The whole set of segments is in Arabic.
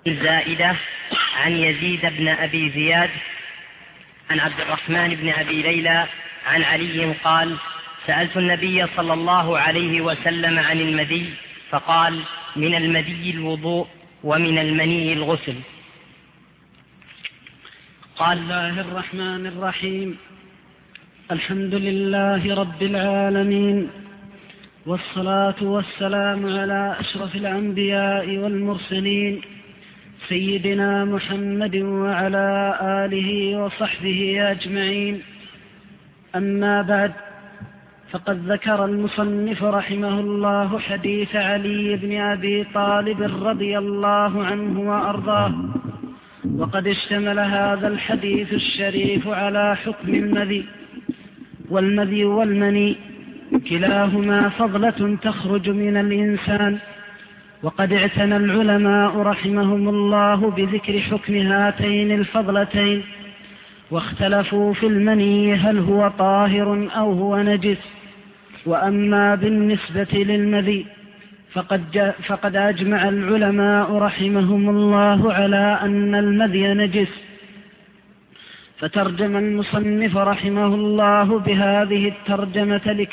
زائدة عن يزيد بن أبي زياد عن عبد الرحمن بن أبي ليلى عن علي قال: سألت النبي صلى الله عليه وسلم عن المذي فقال: من المذي الوضوء ومن المني الغسل. قال: بسم الله الرحمن الرحيم. الحمد لله رب العالمين، والصلاة والسلام على أشرف الأنبياء والمرسلين سيدنا محمد وعلى آله وصحبه أجمعين. أما بعد، فقد ذكر المصنف رحمه الله حديث علي بن أبي طالب رضي الله عنه وأرضاه، وقد اشتمل هذا الحديث الشريف على حكم المذي، والمذي والمني كلاهما فضلة تخرج من الإنسان. وقد اعتنى العلماء رحمهم الله بذكر حكم هاتين الفضلتين، واختلفوا في المني هل هو طاهر أو هو نجس. وأما بالنسبة للمذي فقد أجمع العلماء رحمهم الله على أن المذي نجس. فترجم المصنف رحمه الله بهذه الترجمة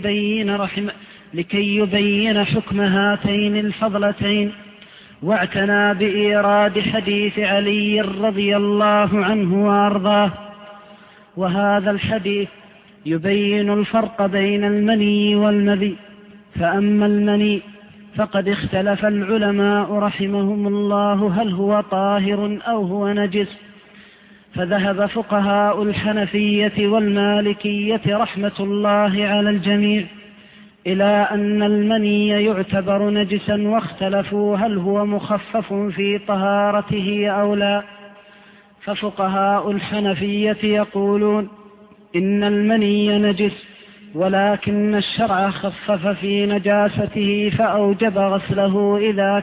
لكي يبين حكم هاتين الفضلتين، واعتنى بإيراد حديث علي رضي الله عنه وأرضاه. وهذا الحديث يبين الفرق بين المني والمذي. فأما المني فقد اختلف العلماء رحمهم الله هل هو طاهر أو هو نجس. فذهب فقهاء الحنفية والمالكية رحمة الله على الجميع إلى أن المني يعتبر نجسا، واختلفوا هل هو مخفف في طهارته أو لا. ففقهاء الحنفية يقولون إن المني نجس، ولكن الشرع خفف في نجاسته فأوجب غسله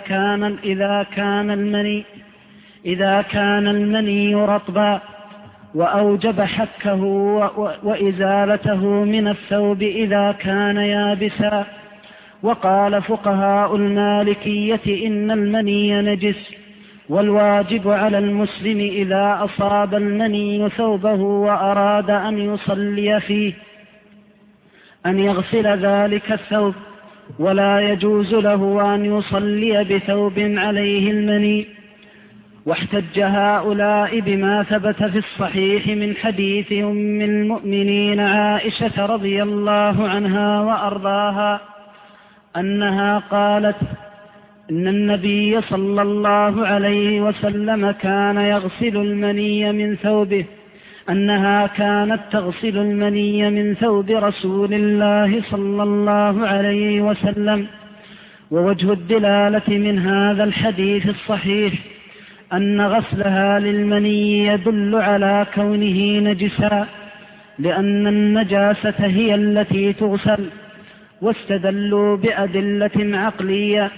إذا كان المني رطبا، وأوجب حكه وإزالته من الثوب إذا كان يابسا. وقال فقهاء المالكية إن المني نجس، والواجب على المسلم إذا أصاب المني ثوبه وأراد أن يصلي فيه أن يغسل ذلك الثوب، ولا يجوز له أن يصلي بثوب عليه المني. واحتج هؤلاء بما ثبت في الصحيح من حديث أم المؤمنين عائشة رضي الله عنها وأرضاها أنها قالت: إن النبي صلى الله عليه وسلم كان يغسل المني من ثوبه، أنها كانت تغسل المني من ثوب رسول الله صلى الله عليه وسلم. ووجه الدلالة من هذا الحديث الصحيح أن غسلها للمني يدل على كونه نجسا، لأن النجاسة هي التي تغسل. واستدلوا بأدلة عقلية.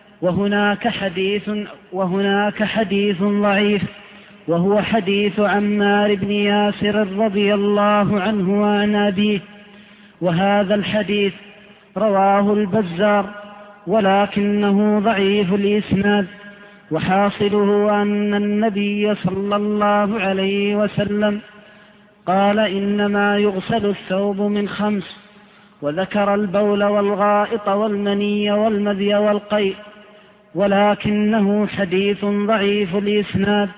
وهناك حديث ضعيف، وهو حديث عمار بن ياسر رضي الله عنه وعن أبيه. وهذا الحديث رواه البزار، ولكنه ضعيف الإسناد. وحاصله أن النبي صلى الله عليه وسلم قال: إنما يغسل الثوب من 5، وذكر البول والغائط والمني والمذي والقيء، ولكنه حديث ضعيف الإسناد.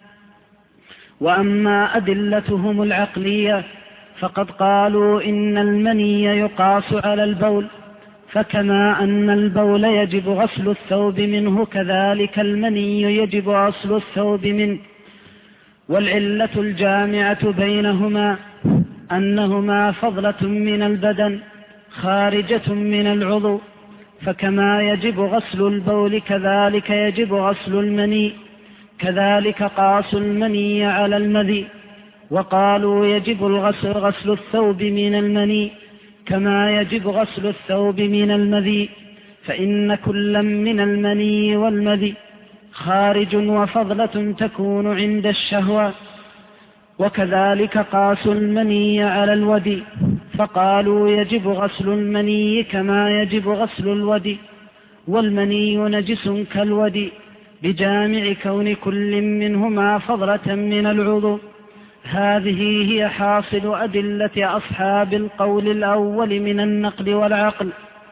وأما أدلتهم العقلية فقد قالوا إن المني يقاس على البول، فكما أن البول يجب غسل الثوب منه كذلك المني يجب غسل الثوب منه. والعلة الجامعة بينهما أنهما فضلة من البدن خارجة من العضو، فكما يجب غسل البول كذلك يجب غسل المني، كذلك قاس المني على المذي. وقالوا يجب غسل الثوب من المني كما يجب غسل الثوب من المذي، فإن كلا من المني والمذي خارج وفضلة تكون عند الشهوة. وكذلك قاس المني على الودي، فقالوا يجب غسل المني كما يجب غسل الودي، والمني نجس كالودي، بجامع كون كل منهما فضلة من العضو. هذه هي حاصل أدلة أصحاب القول الأول من النقل والعقل.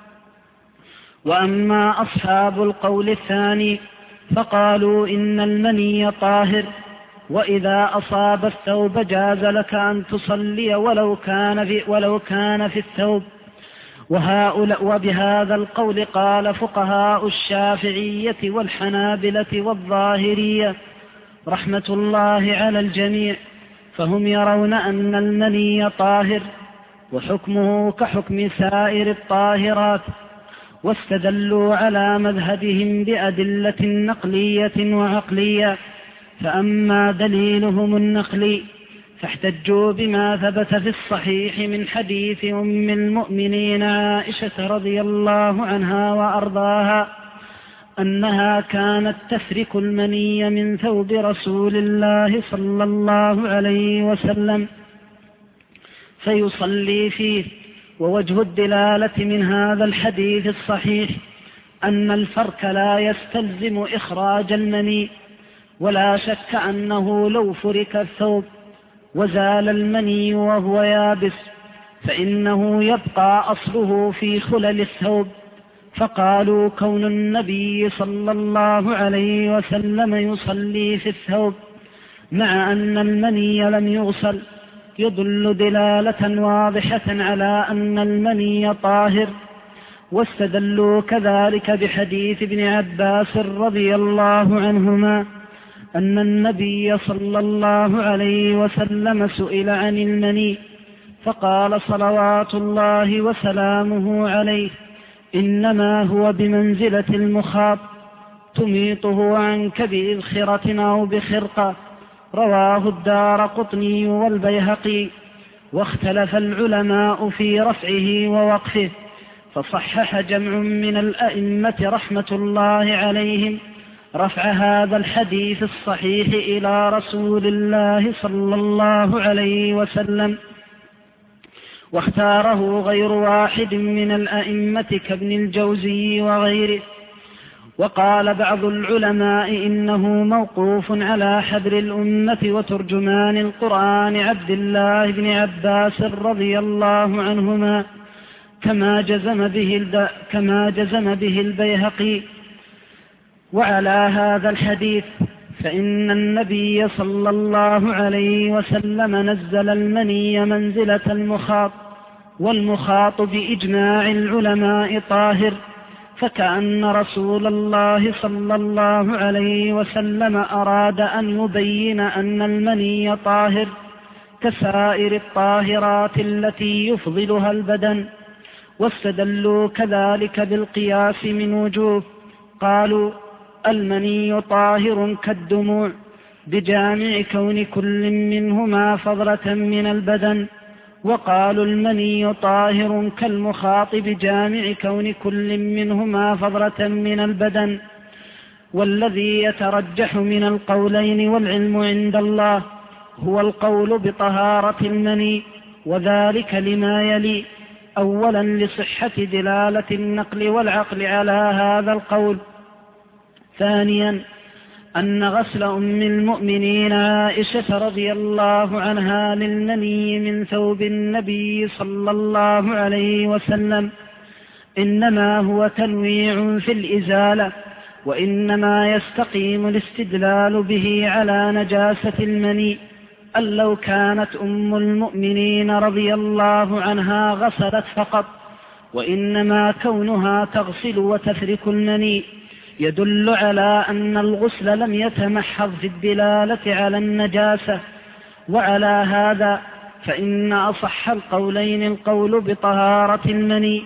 وأما أصحاب القول الثاني فقالوا إن المني طاهر، وإذا أصاب الثوب جاز لك أن تصلي ولو كان في الثوب. وبهذا القول قال فقهاء الشافعية والحنابلة والظاهرية رحمة الله على الجميع، فهم يرون أن المني طاهر وحكمه كحكم سائر الطاهرات، واستدلوا على مذهبهم بأدلة نقلية وعقلية. فأما دليلهم النقلي فاحتجوا بما ثبت في الصحيح من حديث أم المؤمنين عائشة رضي الله عنها وأرضاها أنها كانت تفرك المني من ثوب رسول الله صلى الله عليه وسلم فيصلي فيه. ووجه الدلالة من هذا الحديث الصحيح أن الفرك لا يستلزم إخراج المني، ولا شك أنه لو فرك الثوب وزال المني وهو يابس فإنه يبقى أصله في خلل الثوب. فقالوا كون النبي صلى الله عليه وسلم يصلي في الثوب مع أن المني لم يغسل يدل دلالة واضحة على أن المني طاهر. واستدلوا كذلك بحديث ابن عباس رضي الله عنهما أن النبي صلى الله عليه وسلم سئل عن المني فقال صلوات الله وسلامه عليه إنما هو بمنزلة المخاط تميطه عنك بإذخرة أو بخرقة. رواه الدارقطني والبيهقي. واختلف العلماء في رفعه ووقفه، فصحح جمع من الأئمة رحمة الله عليهم رفع هذا الحديث الصحيح إلى رسول الله صلى الله عليه وسلم، واختاره غير واحد من الأئمة كابن الجوزي وغيره. وقال بعض العلماء إنه موقوف على حبر الأمة وترجمان القرآن عبد الله بن عباس رضي الله عنهما كما جزم به البيهقي. وعلى هذا الحديث فإن النبي صلى الله عليه وسلم نزل المني منزلة المخاط، والمخاط بإجماع العلماء طاهر، فكأن رسول الله صلى الله عليه وسلم أراد أن يبين أن المني طاهر كسائر الطاهرات التي يفضلها البدن. واستدلوا كذلك بالقياس من وجوه. قالوا المني طاهر كالدموع بجامع كون كل منهما فضلة من البدن، وقالوا المني طاهر كالمخاط بجامع كون كل منهما فضلة من البدن. والذي يترجح من القولين والعلم عند الله هو القول بطهارة المني، وذلك لما يلي: أولا لصحة دلالة النقل والعقل على هذا القول، ثانيا أن غسل أم المؤمنين عائشة رضي الله عنها للمني من ثوب النبي صلى الله عليه وسلم إنما هو تنويع في الإزالة، وإنما يستقيم الاستدلال به على نجاسة المني أن لو كانت أم المؤمنين رضي الله عنها غسلت فقط، وإنما كونها تغسل وتفرك المني يدل على أن الغسل لم يتمحض في الدلالة على النجاسة. وعلى هذا فإن أصح القولين القول بطهارة المني.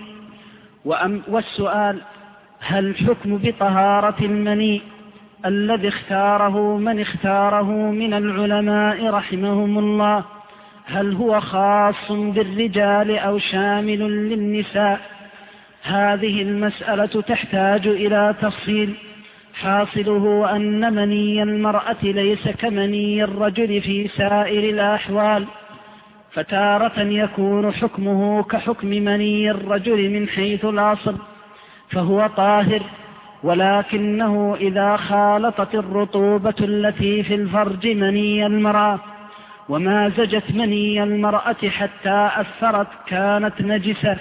والسؤال: هل حكم بطهارة المني الذي اختاره من اختاره من العلماء رحمهم الله هل هو خاص بالرجال أو شامل للنساء؟ هذه المسألة تحتاج إلى تفصيل. حاصله أن مني المرأة ليس كمني الرجل في سائر الأحوال، فتارة يكون حكمه كحكم مني الرجل من حيث الأصل فهو طاهر، ولكنه إذا خالطت الرطوبة التي في الفرج مني المرأة ومازجت مني المرأة حتى أثرت كانت نجسة،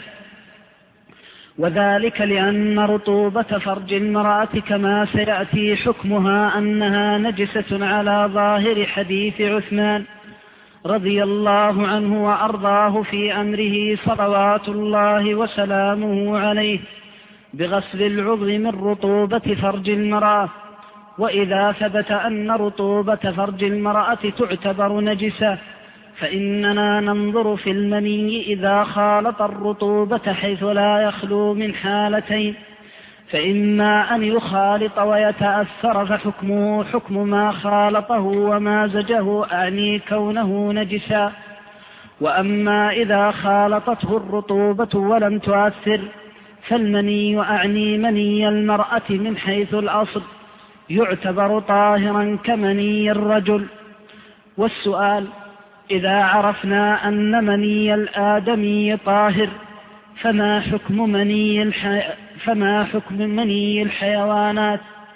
وذلك لأن رطوبة فرج المرأة كما سيأتي حكمها أنها نجسة على ظاهر حديث عثمان رضي الله عنه وأرضاه في أمره صلوات الله وسلامه عليه بغسل العضو من رطوبة فرج المرأة. وإذا ثبت أن رطوبة فرج المرأة تعتبر نجسة فإننا ننظر في المني إذا خالط الرطوبة حيث لا يخلو من حالتين، فإما أن يخالط ويتأثر فحكمه حكم ما خالطه ومازجه أعني كونه نجسا، وأما إذا خالطته الرطوبة ولم تؤثر فالمني أعني مني المرأة من حيث الأصل يعتبر طاهرا كمني الرجل. والسؤال: إذا عرفنا أن مني الآدمي طاهر فما حكم مني الحيوانات؟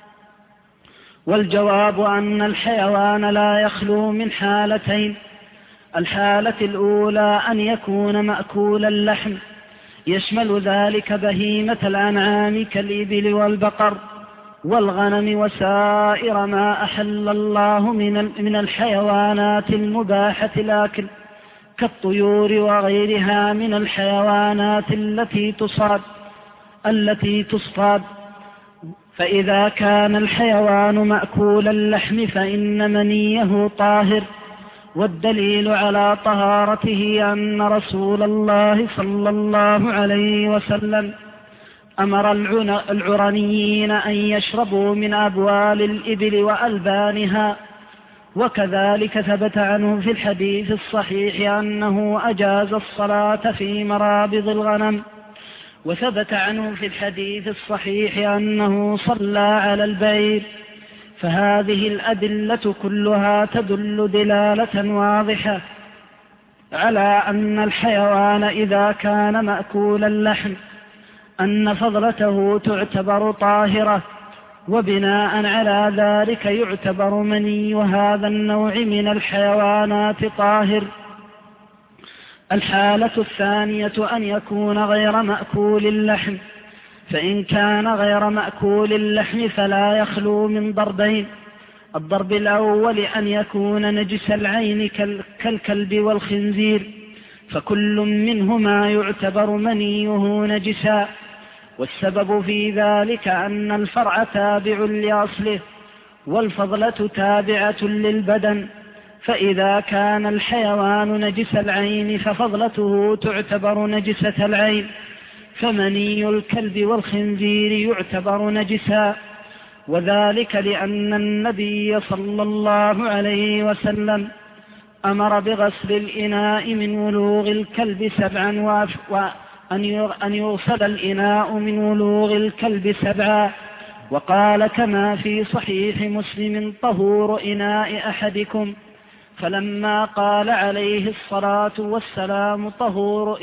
والجواب أن الحيوان لا يخلو من حالتين: الحالة الأولى أن يكون مأكول اللحم، يشمل ذلك بهيمة الأنعام كالإبل والبقر والغنم وسائر ما أحل الله من الحيوانات المباحة الأكل كالطيور وغيرها من الحيوانات التي تصطاد. فإذا كان الحيوان مأكول اللحم فإن منيه طاهر، والدليل على طهارته أن رسول الله صلى الله عليه وسلم أمر العرنيين أن يشربوا من أبوال الإبل وألبانها، وكذلك ثبت عنه في الحديث الصحيح أنه أجاز الصلاة في مرابض الغنم، وثبت عنه في الحديث الصحيح أنه صلى على البعير. فهذه الأدلة كلها تدل دلالة واضحة على أن الحيوان إذا كان مأكول اللحم أن فضلته تعتبر طاهرة، وبناء على ذلك يعتبر مني هذا النوع من الحيوانات طاهر. الحالة الثانية أن يكون غير مأكول اللحم، فإن كان غير مأكول اللحم فلا يخلو من ضربين: الضرب الأول أن يكون نجس العين كالكلب والخنزير، فكل منهما يعتبر منيه نجسا، والسبب في ذلك أن الفرع تابع لأصله والفضلة تابعة للبدن، فإذا كان الحيوان نجس العين ففضلته تعتبر نجسة العين، فمني الكلب والخنزير يعتبر نجسا، وذلك لأن النبي صلى الله عليه وسلم أمر بغسل الإناء من ولوغ الكلب 7 وأن يغسل الإناء من ولوغ الكلب 7، وقال كما في صحيح مسلم: طهور إناء أحدكم. فلما قال عليه الصلاة والسلام: طهور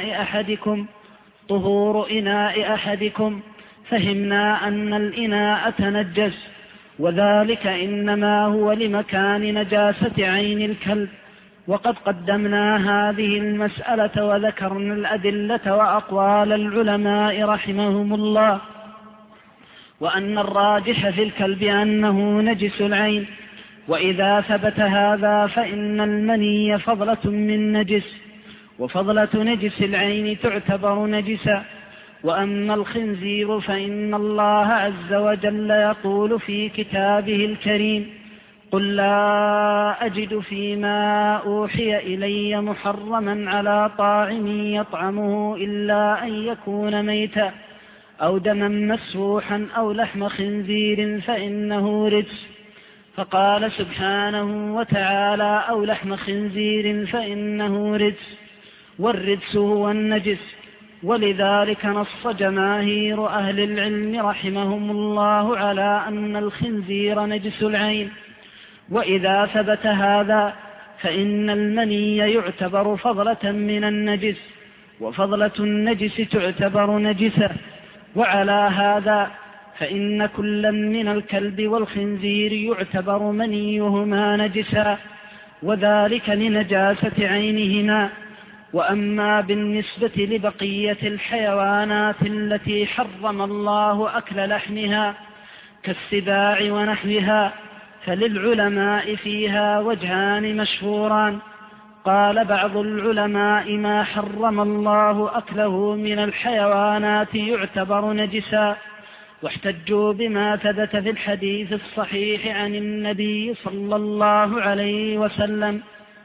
إناء أحدكم، فهمنا أن الإناء تنجس، وذلك إنما هو لمكان نجاسة عين الكلب. وقد قدمنا هذه المسألة وذكرنا الأدلة وأقوال العلماء رحمهم الله، وأن الراجح في الكلب أنه نجس العين، وإذا ثبت هذا فإن المني فضلة من نجس، وفضلة نجس العين تعتبر نجسا. وأما الخنزير فإن الله عز وجل يقول في كتابه الكريم: قل لا أجد فيما أوحي إلي محرما على طاعم يطعمه إلا أن يكون ميتا أو دما مسفوحا أو لحم خنزير فإنه رجس. فقال سبحانه وتعالى: أو لحم خنزير فإنه رجس، والرجس هو النجس. ولذلك نص جماهير أهل العلم رحمهم الله على أن الخنزير نجس العين. وإذا ثبت هذا فإن المني يعتبر فضلة من النجس، وفضلة النجس تعتبر نجسة. وعلى هذا فإن كلا من الكلب والخنزير يعتبر منيهما نجسا، وذلك لنجاسة عينهما. وأما بالنسبة لبقية الحيوانات التي حرم الله أكل لحمها كالسباع ونحوها فللعلماء فيها وجهان مشهوران. قال بعض العلماء ما حرم الله أكله من الحيوانات يعتبر نجسا، واحتجوا بما ثبت في الحديث الصحيح عن النبي صلى الله عليه وسلم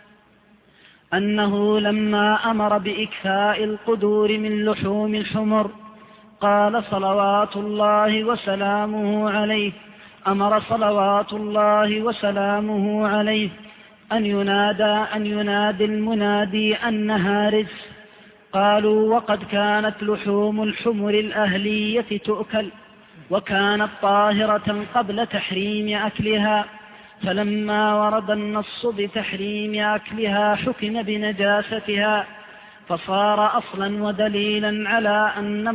أنه لما أمر بإكفاء القدور من لحوم الحمر قال صلوات الله وسلامه عليه أمر صلوات الله وسلامه عليه أن ينادي المنادي أنها رجس. قالوا وقد كانت لحوم الحمر الأهلية تؤكل وكانت طاهرة قبل تحريم أكلها، فلما ورد النص بتحريم أكلها حكم بنجاستها، فصار أصلا ودليلا على أن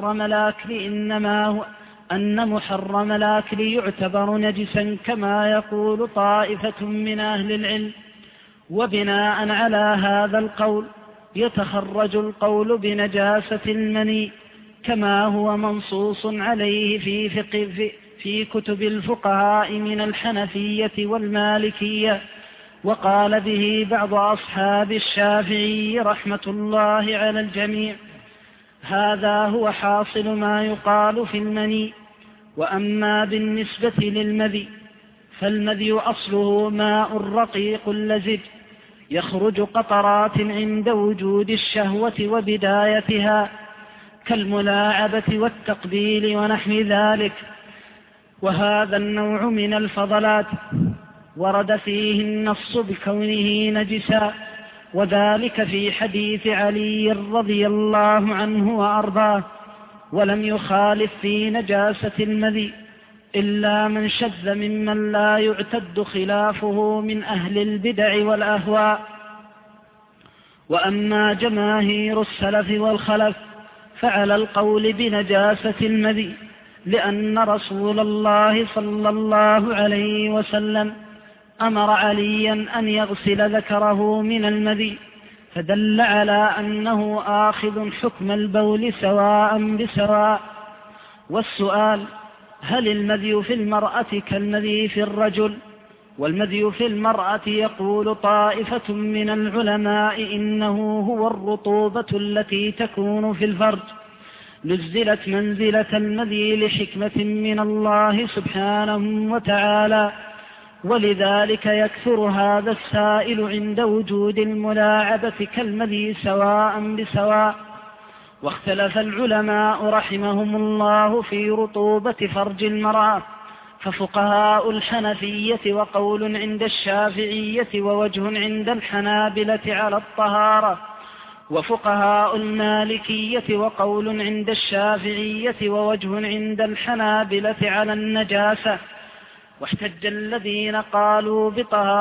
محرم الأكل يعتبر نجسا كما يقول طائفة من أهل العلم. وبناء على هذا القول يتخرج القول بنجاسة المني كما هو منصوص عليه في كتب الفقهاء من الحنفية والمالكية، وقال به بعض أصحاب الشافعي رحمة الله على الجميع. هذا هو حاصل ما يقال في المني. وأما بالنسبة للمذي فالمذي أصله ماء رقيق لزج يخرج قطرات عند وجود الشهوة وبدايتها كالملاعبة والتقبيل ونحو ذلك، وهذا النوع من الفضلات ورد فيه النص بكونه نجسا، وذلك في حديث علي رضي الله عنه وأرضاه. ولم يخالف في نجاسة المذي إلا من شذ ممن لا يعتد خلافه من أهل البدع والأهواء. وأما جماهير السلف والخلف فعلى القول بنجاسة المذي، لأن رسول الله صلى الله عليه وسلم أمر عليا أن يغسل ذكره من المذي، فدل على أنه آخذ حكم البول سواء بسواء. والسؤال: هل المذي في المرأة كالمذي في الرجل؟ والمذي في المرأة يقول طائفة من العلماء إنه هو الرطوبة التي تكون في الفرج، نزلت منزلة المذي لحكمة من الله سبحانه وتعالى، ولذلك يكثر هذا السائل عند وجود الملاعبة كالمذي سواء بسواء. واختلف العلماء رحمهم الله في رطوبة فرج المرأة، ففقهاء الحنفية وقول عند الشافعية ووجه عند الحنابلة على الطهارة، وفقهاء المالكية وقول عند الشافعية ووجه عند الحنابلة على النجاسة. واحتج الذين قالوا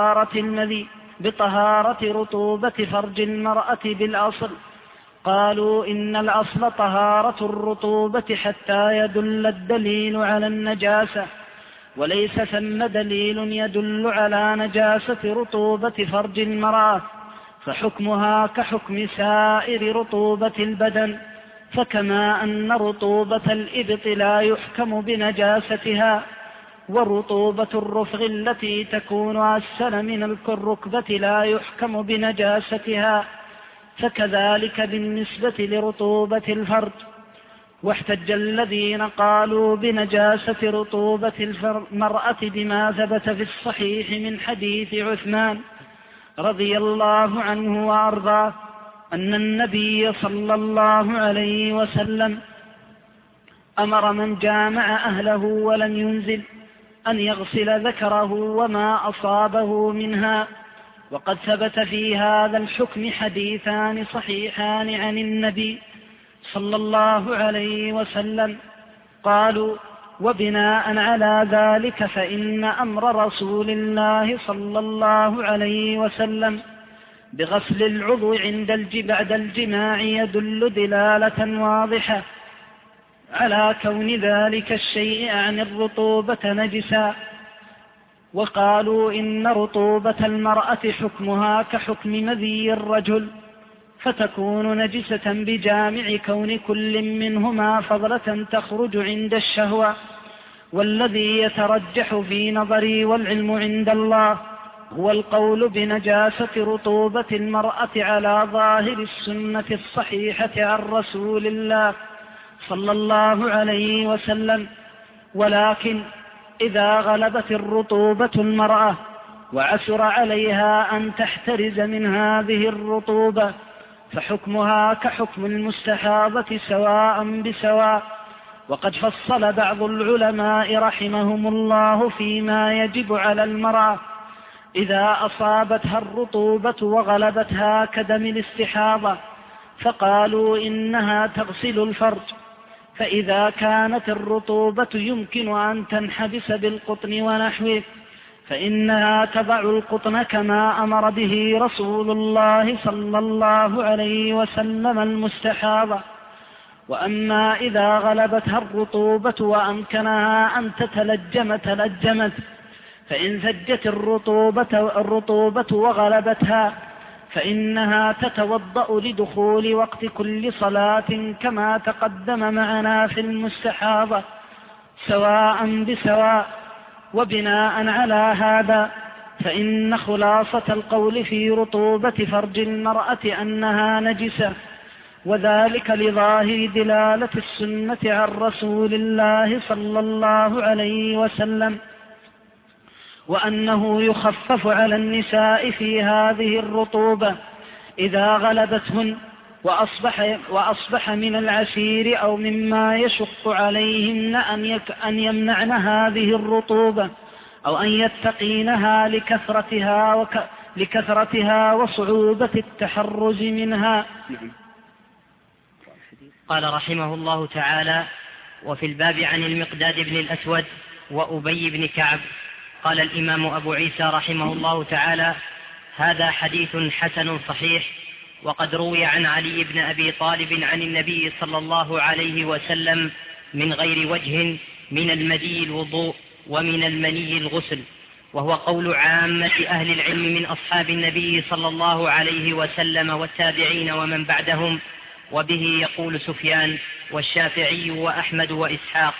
بطهارة رطوبة فرج المرأة بالأصل، قالوا إن الأصل طهارة الرطوبة حتى يدل الدليل على النجاسة، وليس ثم دليل يدل على نجاسة رطوبة فرج المرأة، فحكمها كحكم سائر رطوبة البدن. فكما أن رطوبة الإبط لا يحكم بنجاستها، ورطوبة الرفغ التي تكون أسفل من الركبة لا يحكم بنجاستها، فكذلك بالنسبة لرطوبة الفرج. واحتج الذين قالوا بنجاسة رطوبة المرأة بما ثبت في الصحيح من حديث عثمان رضي الله عنه وأرضاه أن النبي صلى الله عليه وسلم أمر من جامع أهله ولم ينزل أن يغسل ذكره وما أصابه منها. وقد ثبت في هذا الحكم حديثان صحيحان عن النبي صلى الله عليه وسلم. قالوا: وبناء على ذلك فإن أمر رسول الله صلى الله عليه وسلم بغسل العضو بعد الجماع يدل دلالة واضحة على كون ذلك الشيء عن الرطوبة نجسا. وقالوا إن رطوبة المرأة حكمها كحكم مذي الرجل، فتكون نجسة بجامع كون كل منهما فضلة تخرج عند الشهوة. والذي يترجح في نظري والعلم عند الله هو القول بنجاسة رطوبة المرأة على ظاهر السنة الصحيحة عن رسول الله صلى الله عليه وسلم. ولكن إذا غلبت الرطوبة المرأة وعسر عليها أن تحترز من هذه الرطوبة فحكمها كحكم المستحاضة سواء بسواء. وقد فصل بعض العلماء رحمهم الله فيما يجب على المرأة إذا أصابتها الرطوبة وغلبتها كدم الاستحاضة، فقالوا إنها تغسل الفرج، فإذا كانت الرطوبة يمكن أن تنحبس بالقطن ونحوه فإنها تضع القطن كما أمر به رسول الله صلى الله عليه وسلم المستحاضة. وأما إذا غلبتها الرطوبة وأمكنها أن تتلجم تلجمت، فإن زجت الرطوبة وغلبتها فإنها تتوضأ لدخول وقت كل صلاة كما تقدم معنا في المستحاضة سواء بسواء. وبناء على هذا فإن خلاصة القول في رطوبة فرج المرأة أنها نجسة، وذلك لظاهر دلالة السنة عن رسول الله صلى الله عليه وسلم، وأنه يخفف على النساء في هذه الرطوبة إذا غلبتهن وأصبح من العسير أو مما يشق عليهن أن يمنعن هذه الرطوبة أو أن يتقينها لكثرتها وصعوبة التحرز منها. قال رحمه الله تعالى: وفي الباب عن المقداد بن الأسود وأبي بن كعب قال الإمام أبو عيسى رحمه الله تعالى: هذا حديث حسن صحيح، وقد روي عن علي بن أبي طالب عن النبي صلى الله عليه وسلم من غير وجه من المدي الوضوء ومن المني الغسل، وهو قول عامة أهل العلم من أصحاب النبي صلى الله عليه وسلم والتابعين ومن بعدهم، وبه يقول سفيان والشافعي وأحمد وإسحاق.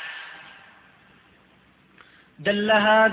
دل هذا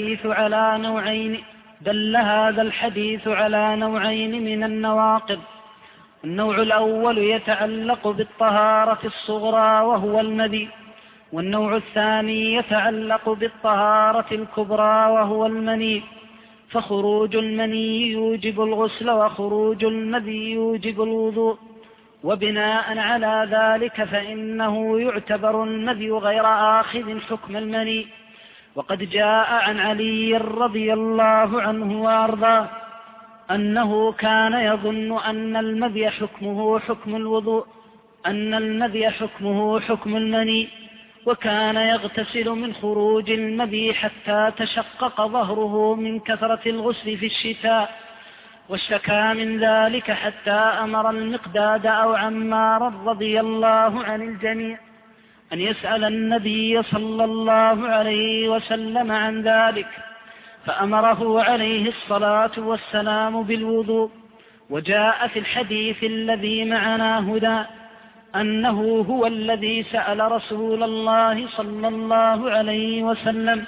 الحديث على نوعين من النواقض. النوع الأول يتعلق بالطهارة الصغرى وهو المذي، والنوع الثاني يتعلق بالطهارة الكبرى وهو المني. فخروج المني يوجب الغسل وخروج المذي يوجب الوضوء، وبناء على ذلك فإنه يعتبر المذي غير آخذ حكم المني. وقد جاء عن علي رضي الله عنه وأرضاه أنه كان يظن أن المذي حكمه حكم الوضوء، أن المذي حكمه حكم المني، وكان يغتسل من خروج المذي حتى تشقق ظهره من كثرة الغسل في الشتاء، واشتكى من ذلك حتى أمر المقداد أو عمار رضي الله عن الجميع أن يسأل النبي صلى الله عليه وسلم عن ذلك، فأمره عليه الصلاة والسلام بالوضوء. وجاء في الحديث الذي معنا هنا أنه هو الذي سأل رسول الله صلى الله عليه وسلم،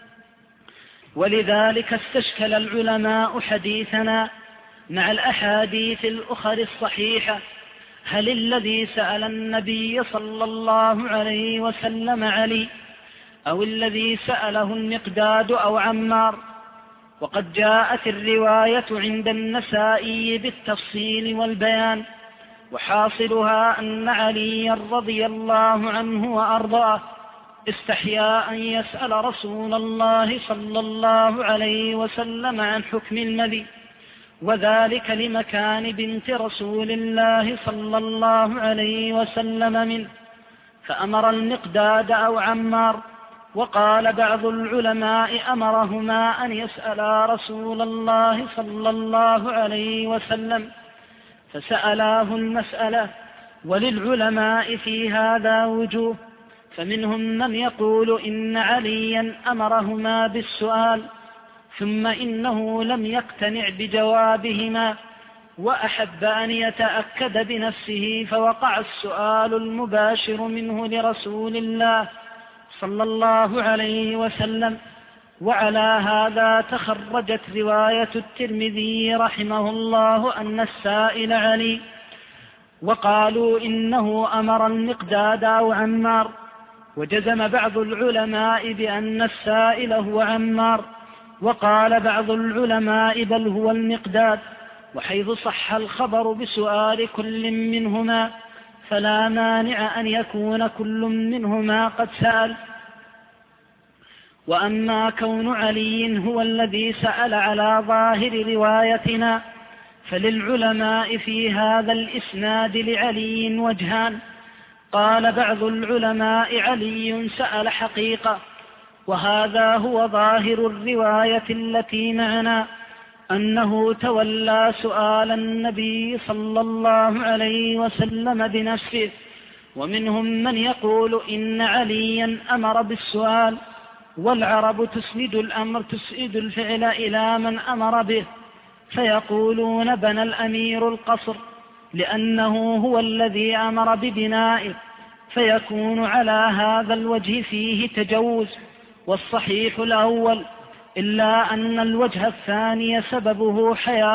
ولذلك استشكل العلماء حديثنا مع الأحاديث الأخرى الصحيحة: هل الذي سأل النبي صلى الله عليه وسلم علي، أو الذي سأله المقداد أو عمار؟ وقد جاءت الرواية عند النسائي بالتفصيل والبيان، وحاصلها أن علي رضي الله عنه وأرضاه استحيا أن يسأل رسول الله صلى الله عليه وسلم عن حكم المذي، وذلك لمكان بنت رسول الله صلى الله عليه وسلم منه، فأمر المقداد أو عمار. وقال بعض العلماء أمرهما أن يسألا رسول الله صلى الله عليه وسلم، فسألاه المسألة. وللعلماء في هذا وجوه: فمنهم من يقول إن عليا أمرهما بالسؤال ثم إنه لم يقتنع بجوابهما وأحب أن يتأكد بنفسه فوقع السؤال المباشر منه لرسول الله صلى الله عليه وسلم. وعلى هذا تخرجت رواية الترمذي رحمه الله أن السائل علي، وقالوا إنه أمر المقداد أو عمار، وجزم بعض العلماء بأن السائل هو عمار، وقال بعض العلماء بل هو المقداد، وحيث صح الخبر بسؤال كل منهما فلا مانع أن يكون كل منهما قد سأل. وأما كون علي هو الذي سأل على ظاهر روايتنا فللعلماء في هذا الإسناد لعلي وجهان. قال بعض العلماء علي سأل حقيقة، وهذا هو ظاهر الرواية التي معنا، أنه تولى سؤال النبي صلى الله عليه وسلم بنفسه. ومنهم من يقول إن عليا أمر بالسؤال، والعرب تسند الفعل إلى من أمر به، فيقولون بنى الأمير القصر لأنه هو الذي أمر ببنائه، فيكون على هذا الوجه فيه تجوز، والصحيح الأول، إلا أن الوجه الثاني سببه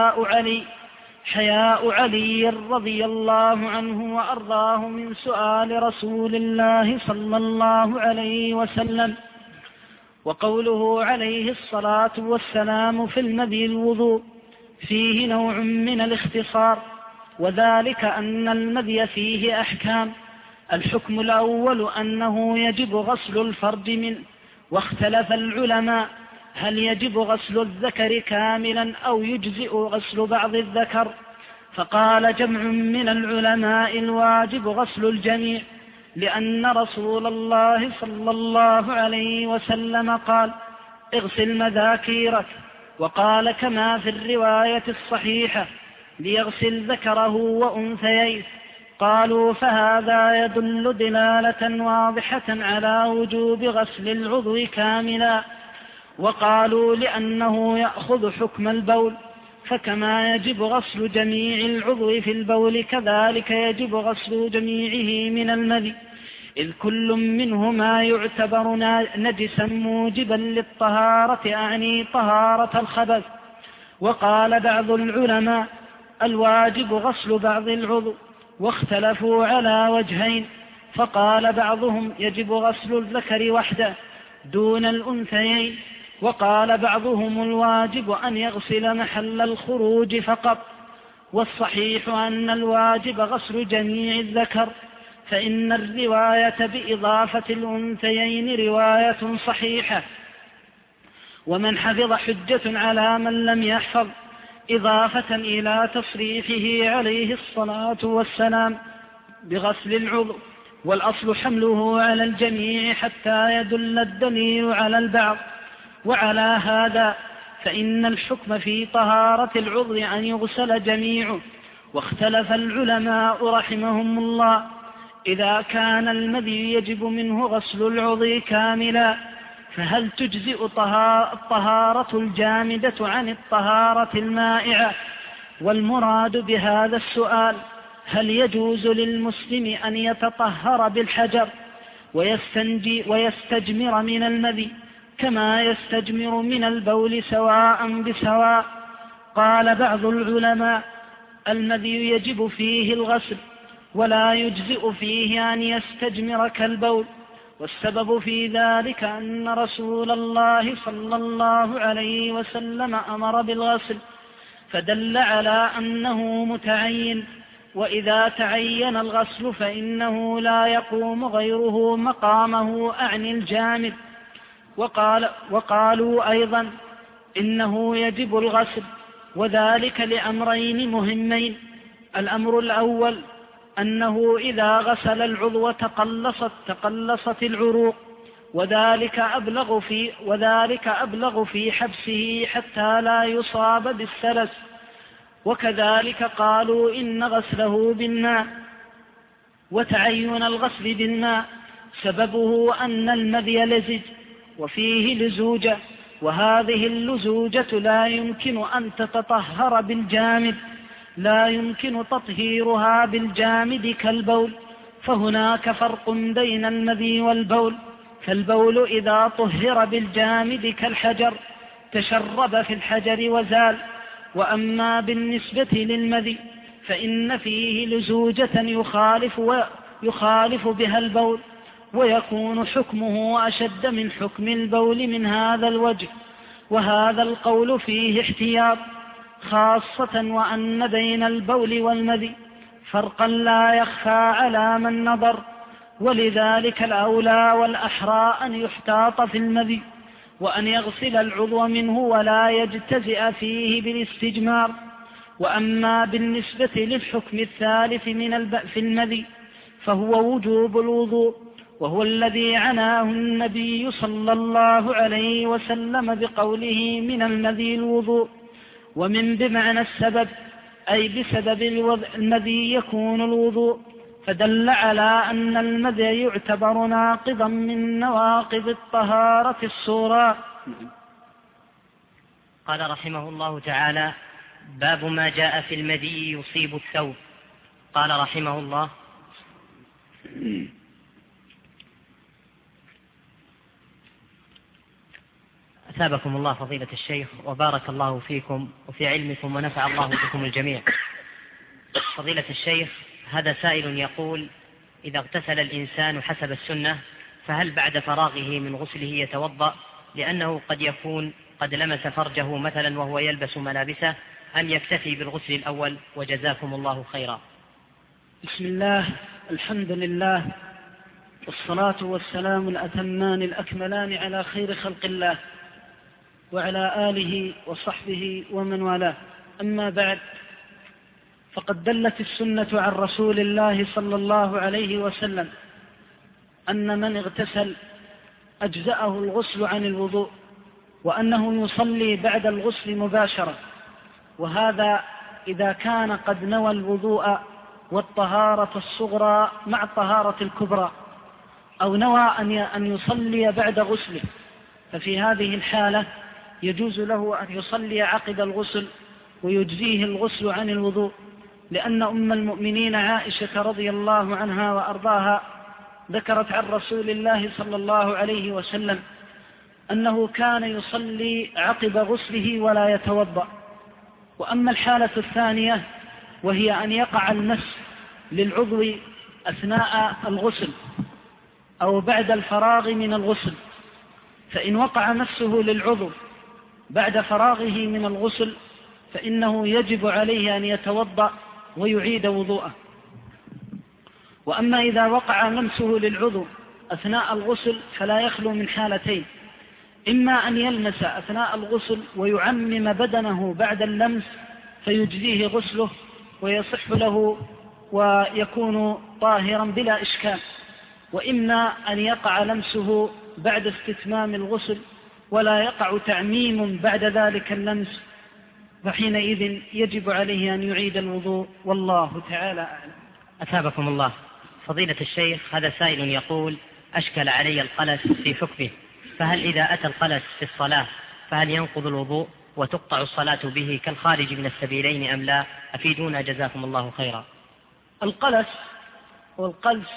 حياء علي رضي الله عنه وأرضاه من سؤال رسول الله صلى الله عليه وسلم. وقوله عليه الصلاة والسلام في المذي الوضوء فيه نوع من الاختصار، وذلك أن المذي فيه أحكام. الحكم الأول أنه يجب غسل الفرج منه، واختلف العلماء هل يجب غسل الذكر كاملا أو يجزئ غسل بعض الذكر، فقال جمع من العلماء الواجب غسل الجميع، لأن رسول الله صلى الله عليه وسلم قال اغسل مذاكيرك، وقال كما في الرواية الصحيحة ليغسل ذكره وأنثيه. قالوا فهذا يدل دلالة واضحة على وجوب غسل العضو كاملا. وقالوا لأنه يأخذ حكم البول، فكما يجب غسل جميع العضو في البول كذلك يجب غسل جميعه من المذي، إذ كل منهما يعتبر نجسا موجبا للطهارة، أعني طهارة الخبث. وقال بعض العلماء الواجب غسل بعض العضو، واختلفوا على وجهين، فقال بعضهم يجب غسل الذكر وحده دون الأنثيين، وقال بعضهم الواجب أن يغسل محل الخروج فقط. والصحيح أن الواجب غسل جميع الذكر، فإن الرواية بإضافة الأنثيين رواية صحيحة، ومن حفظ حجة على من لم يحفظ، إضافة إلى تصريحه عليه الصلاة والسلام بغسل العضو، والأصل حمله على الجميع حتى يدل الدليل على البعض. وعلى هذا فإن الحكم في طهارة العضو أن يغسل جميعه. واختلف العلماء رحمهم الله إذا كان المذي يجب منه غسل العضو كاملا، فهل تجزئ الطهارة الجامدة عن الطهارة المائعة؟ والمراد بهذا السؤال هل يجوز للمسلم أن يتطهر بالحجر ويستجمر من المذي كما يستجمر من البول سواء بسواء؟ قال بعض العلماء المذي يجب فيه الغسل ولا يجزئ فيه أن يستجمر كالبول، والسبب في ذلك أن رسول الله صلى الله عليه وسلم أمر بالغسل، فدل على أنه متعين، وإذا تعين الغسل فإنه لا يقوم غيره مقامه، أعني الجامد. وقالوا أيضا إنه يجب الغسل، وذلك لأمرين مهمين. الأمر الأول أنه إذا غسل العضو تقلصت العروق، وذلك أبلغ في حبسه حتى لا يصاب بالسلس. وكذلك قالوا إن غسله بالماء وتعين الغسل بالماء سببه أن المذي لزج وفيه لزوجة، وهذه اللزوجة لا يمكن أن تتطهر بالجامد، لا يمكن تطهيرها بالجامد كالبول، فهناك فرق بين المذي والبول. فالبول إذا طهر بالجامد كالحجر تشرب في الحجر وزال. وأما بالنسبة للمذي فإن فيه لزوجة يخالف بها البول، ويكون حكمه أشد من حكم البول من هذا الوجه. وهذا القول فيه احتياط، خاصة وأن بين البول والمذي فرقا لا يخفى على من نظر، ولذلك الأولى والأحرى أن يحتاط في المذي وأن يغسل العضو منه ولا يجتزئ فيه بالاستجمار. وأما بالنسبة للحكم الثالث في المذي فهو وجوب الوضوء، وهو الذي عناه النبي صلى الله عليه وسلم بقوله من المذي الوضوء، ومن بمعنى السبب، أي بسبب المذي يكون الوضوء، فدل على أن المذي يعتبر ناقضا من نواقض الطهارة الصغرى. قال رحمه الله تعالى: باب ما جاء في المذي يصيب الثوب. قال رحمه الله: أثابكم الله فضيلة الشيخ وبارك الله فيكم وفي علمكم ونفع الله بكم الجميع. فضيلة الشيخ، هذا سائل يقول: إذا اغتسل الإنسان حسب السنة فهل بعد فراغه من غسله يتوضأ، لأنه قد يكون قد لمس فرجه مثلا وهو يلبس ملابسه، أم يكتفي بالغسل الأول؟ وجزاكم الله خيرا. بسم الله، الحمد لله، والصلاة والسلام الأتمان الأكملان على خير خلق الله وعلى آله وصحبه ومن والاه. أما بعد، فقد دلت السنة عن رسول الله صلى الله عليه وسلم أن من اغتسل أجزأه الغسل عن الوضوء، وأنه يصلي بعد الغسل مباشرة، وهذا إذا كان قد نوى الوضوء والطهارة الصغرى مع الطهارة الكبرى، أو نوى أن يصلي بعد غسله، ففي هذه الحالة يجوز له أن يصلي عقب الغسل ويجزيه الغسل عن الوضوء، لأن أم المؤمنين عائشة رضي الله عنها وأرضاها ذكرت عن رسول الله صلى الله عليه وسلم أنه كان يصلي عقب غسله ولا يتوضأ. وأما الحالة الثانية وهي أن يقع المس للعضو أثناء الغسل أو بعد الفراغ من الغسل، فإن وقع مسه للعضو بعد فراغه من الغسل فإنه يجب عليه أن يتوضأ ويعيد وضوءه. وأما إذا وقع مسه للعضو أثناء الغسل فلا يخلو من حالتين: إما أن يلمس أثناء الغسل ويعمم بدنه بعد اللمس فيجزيه غسله ويصح له ويكون طاهرا بلا إشكال، وإما أن يقع لمسه بعد استتمام الغسل ولا يقع تعميم بعد ذلك اللمس، وحينئذ يجب عليه أن يعيد الوضوء، والله تعالى أعلم. أثابكم الله فضيلة الشيخ، هذا سائل يقول: أشكل علي القلس في حكمه، فهل إذا أتى القلس في الصلاة فهل ينقض الوضوء وتقطع الصلاة به كالخارج من السبيلين أم لا؟ أفيدونا جزاكم الله خيرا. القلس والقلس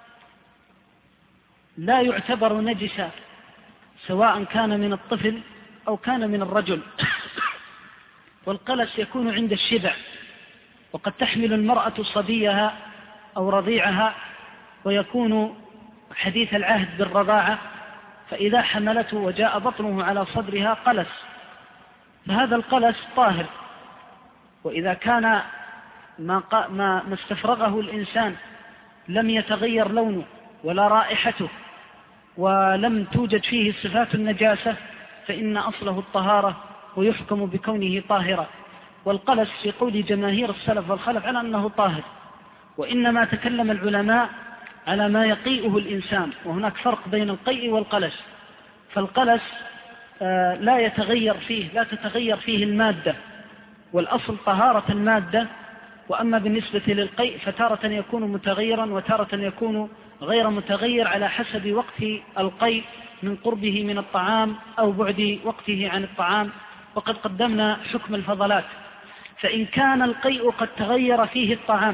لا يعتبر نجسا، سواء كان من الطفل أو كان من الرجل، والقلس يكون عند الشبع، وقد تحمل المرأة صبيها أو رضيعها ويكون حديث العهد بالرضاعة، فإذا حملته وجاء بطنه على صدرها قلس، فهذا القلس طاهر. وإذا كان ما استفرغه الإنسان لم يتغير لونه ولا رائحته ولم توجد فيه صفات النجاسة فإن أصله الطهارة ويحكم بكونه طاهرا. والقلس في قول جماهير السلف والخلف على أنه طاهر، وإنما تكلم العلماء على ما يقيئه الإنسان، وهناك فرق بين القيء والقلس. فالقلس لا يتغير فيه، لا تتغير فيه المادة، والأصل طهارة المادة. وأما بالنسبة للقيء فتارة يكون متغيرا وتارة يكون غير متغير على حسب وقت القيء من قربه من الطعام أو بعد وقته عن الطعام. وقد قدمنا حكم الفضلات. فإن كان القيء قد تغير فيه الطعام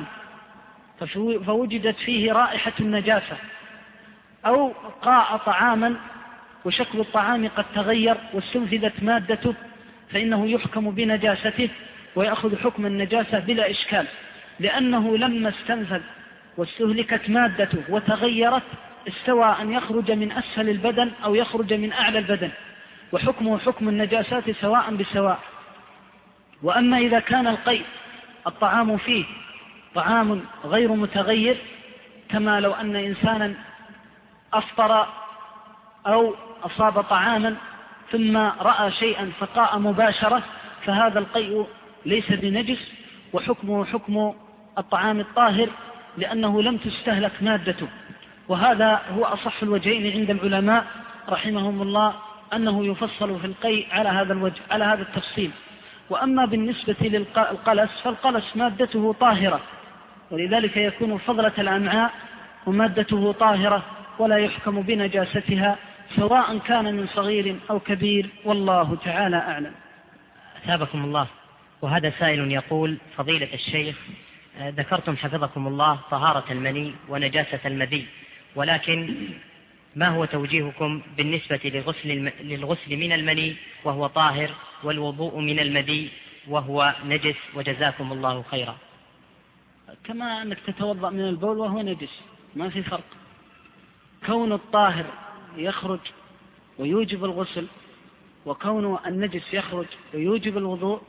فوجدت فيه رائحة النجاسة، أو قاء طعاما وشكل الطعام قد تغير واستنفذت مادته، فإنه يحكم بنجاسته ويأخذ حكم النجاسة بلا إشكال، لأنه لما استنفذ واستهلكت مادته وتغيرت استوى أن يخرج من أسفل البدن أو يخرج من أعلى البدن، وحكمه حكم النجاسات سواء بسواء. وأما إذا كان القيء الطعام فيه طعام غير متغير، كما لو أن إنسانا أفطر أو أصاب طعاما ثم رأى شيئا فقاء مباشرة، فهذا القيء ليس بنجس وحكمه حكم الطعام الطاهر، لأنه لم تستهلك مادته. وهذا هو أصح الوجهين عند العلماء رحمهم الله، أنه يفصل في القيء على هذا الوجه، على هذا التفصيل. وأما بالنسبة للقلس فالقلس مادته طاهرة، ولذلك يكون فضلة الأمعاء ومادته طاهرة ولا يحكم بنجاستها سواء كان من صغير أو كبير، والله تعالى أعلم. أثابكم الله. وهذا سائل يقول: فضيلة الشيخ، ذكرتم حفظكم الله طهارة المني ونجاسة المذي، ولكن ما هو توجيهكم بالنسبة للغسل من المني وهو طاهر، والوضوء من المذي وهو نجس، وجزاكم الله خيرا؟ كما أنك تتوضأ من البول وهو نجس، ما في فرق. كون الطاهر يخرج ويوجب الغسل، وكون النجس يخرج ويوجب الوضوء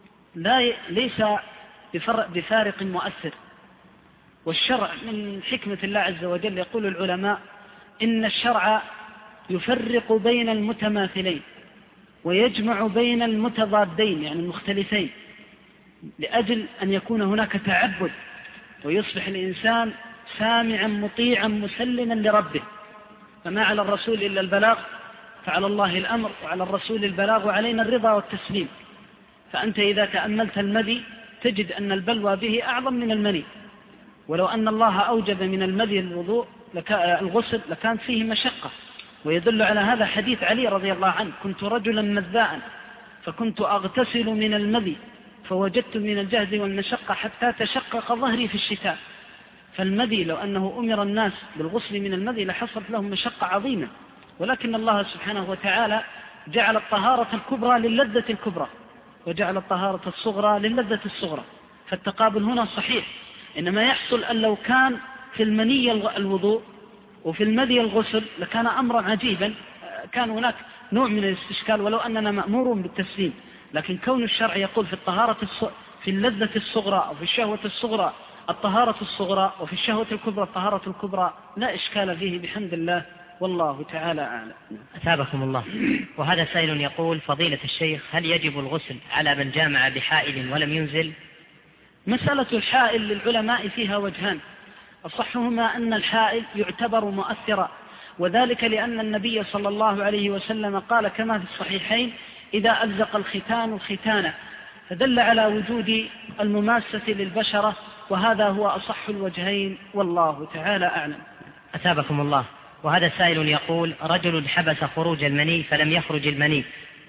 ليس بفارق مؤثر. والشرع من حكمة الله عز وجل، يقول العلماء: إن الشرع يفرق بين المتماثلين ويجمع بين المتضادين، يعني المختلفين، لأجل أن يكون هناك تعبد ويصبح الإنسان سامعا مطيعا مسلما لربه. فما على الرسول إلا البلاغ، فعلى الله الأمر وعلى الرسول البلاغ وعلينا الرضا والتسليم. فأنت إذا تأملت المذي تجد أن البلوى به أعظم من المني، ولو أن الله أوجب من المذي الغسل لكان فيه مشقة. ويدل على هذا حديث علي رضي الله عنه: كنت رجلا مذاء فكنت أغتسل من المذي فوجدت من الجهد والمشقة حتى تشقق ظهري في الشتاء. فالمذي لو أنه أمر الناس بالغسل من المذي لحصلت لهم مشقة عظيمة، ولكن الله سبحانه وتعالى جعل الطهارة الكبرى للذة الكبرى، وجعل الطهارة الصغرى للذة الصغرى، فالتقابل هنا صحيح. إنما يحصل أن لو كان في المني الوضوء وفي المذي الغسل لكان أمرا عجيبا، كان هناك نوع من الاستشكال، ولو أننا مأمور بالتسليم. لكن كون الشرع يقول في الطهارة في اللذة الصغرى أو في الشهوة الصغرى الطهارة الصغرى، وفي الشهوة الكبرى الطهارة الكبرى، لا إشكال فيه بحمد الله، والله تعالى أعلم. أثابكم الله. وهذا سائل يقول: فضيلة الشيخ، هل يجب الغسل على من جامع بحائل ولم ينزل؟ مسألة الحائل للعلماء فيها وجهان، أصحهما أن الحائل يعتبر مؤثرا، وذلك لأن النبي صلى الله عليه وسلم قال كما في الصحيحين: إذا ألزق الختان الختانة، فدل على وجود المماسة للبشرة، وهذا هو أصح الوجهين، والله تعالى أعلم. أثابكم الله. وهذا سائل يقول: رجل حبس خروج المني فلم يخرج المني،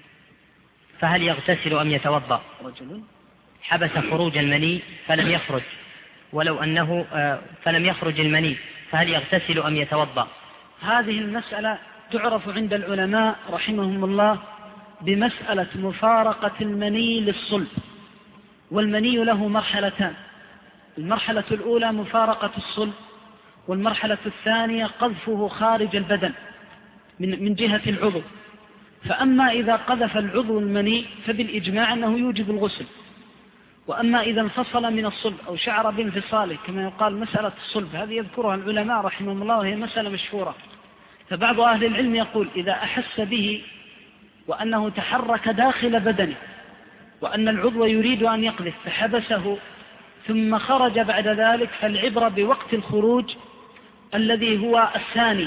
فهل يغتسل أم يتوضأ؟ رجل حبس خروج المني فلم يخرج، ولو أنه فلم يخرج المني، فهل يغتسل أم يتوضأ؟ هذه المسألة تعرف عند العلماء رحمهم الله بمسألة مفارقة المني للصلب. والمني له مرحلتان: المرحلة الأولى مفارقة الصلب، والمرحلة الثانية قذفه خارج البدن من جهة العضو. فأما إذا قذف العضو المني فبالإجماع أنه يوجب الغسل، وأما إذا انفصل من الصلب أو شعر بانفصاله كما يقال مسألة الصلب، هذه يذكرها العلماء رحمهم الله وهي مسألة مشهورة. فبعض أهل العلم يقول: إذا أحس به وأنه تحرك داخل بدنه وأن العضو يريد أن يقذف فحبسه ثم خرج بعد ذلك، فالعبرة بوقت الخروج الذي هو الثاني،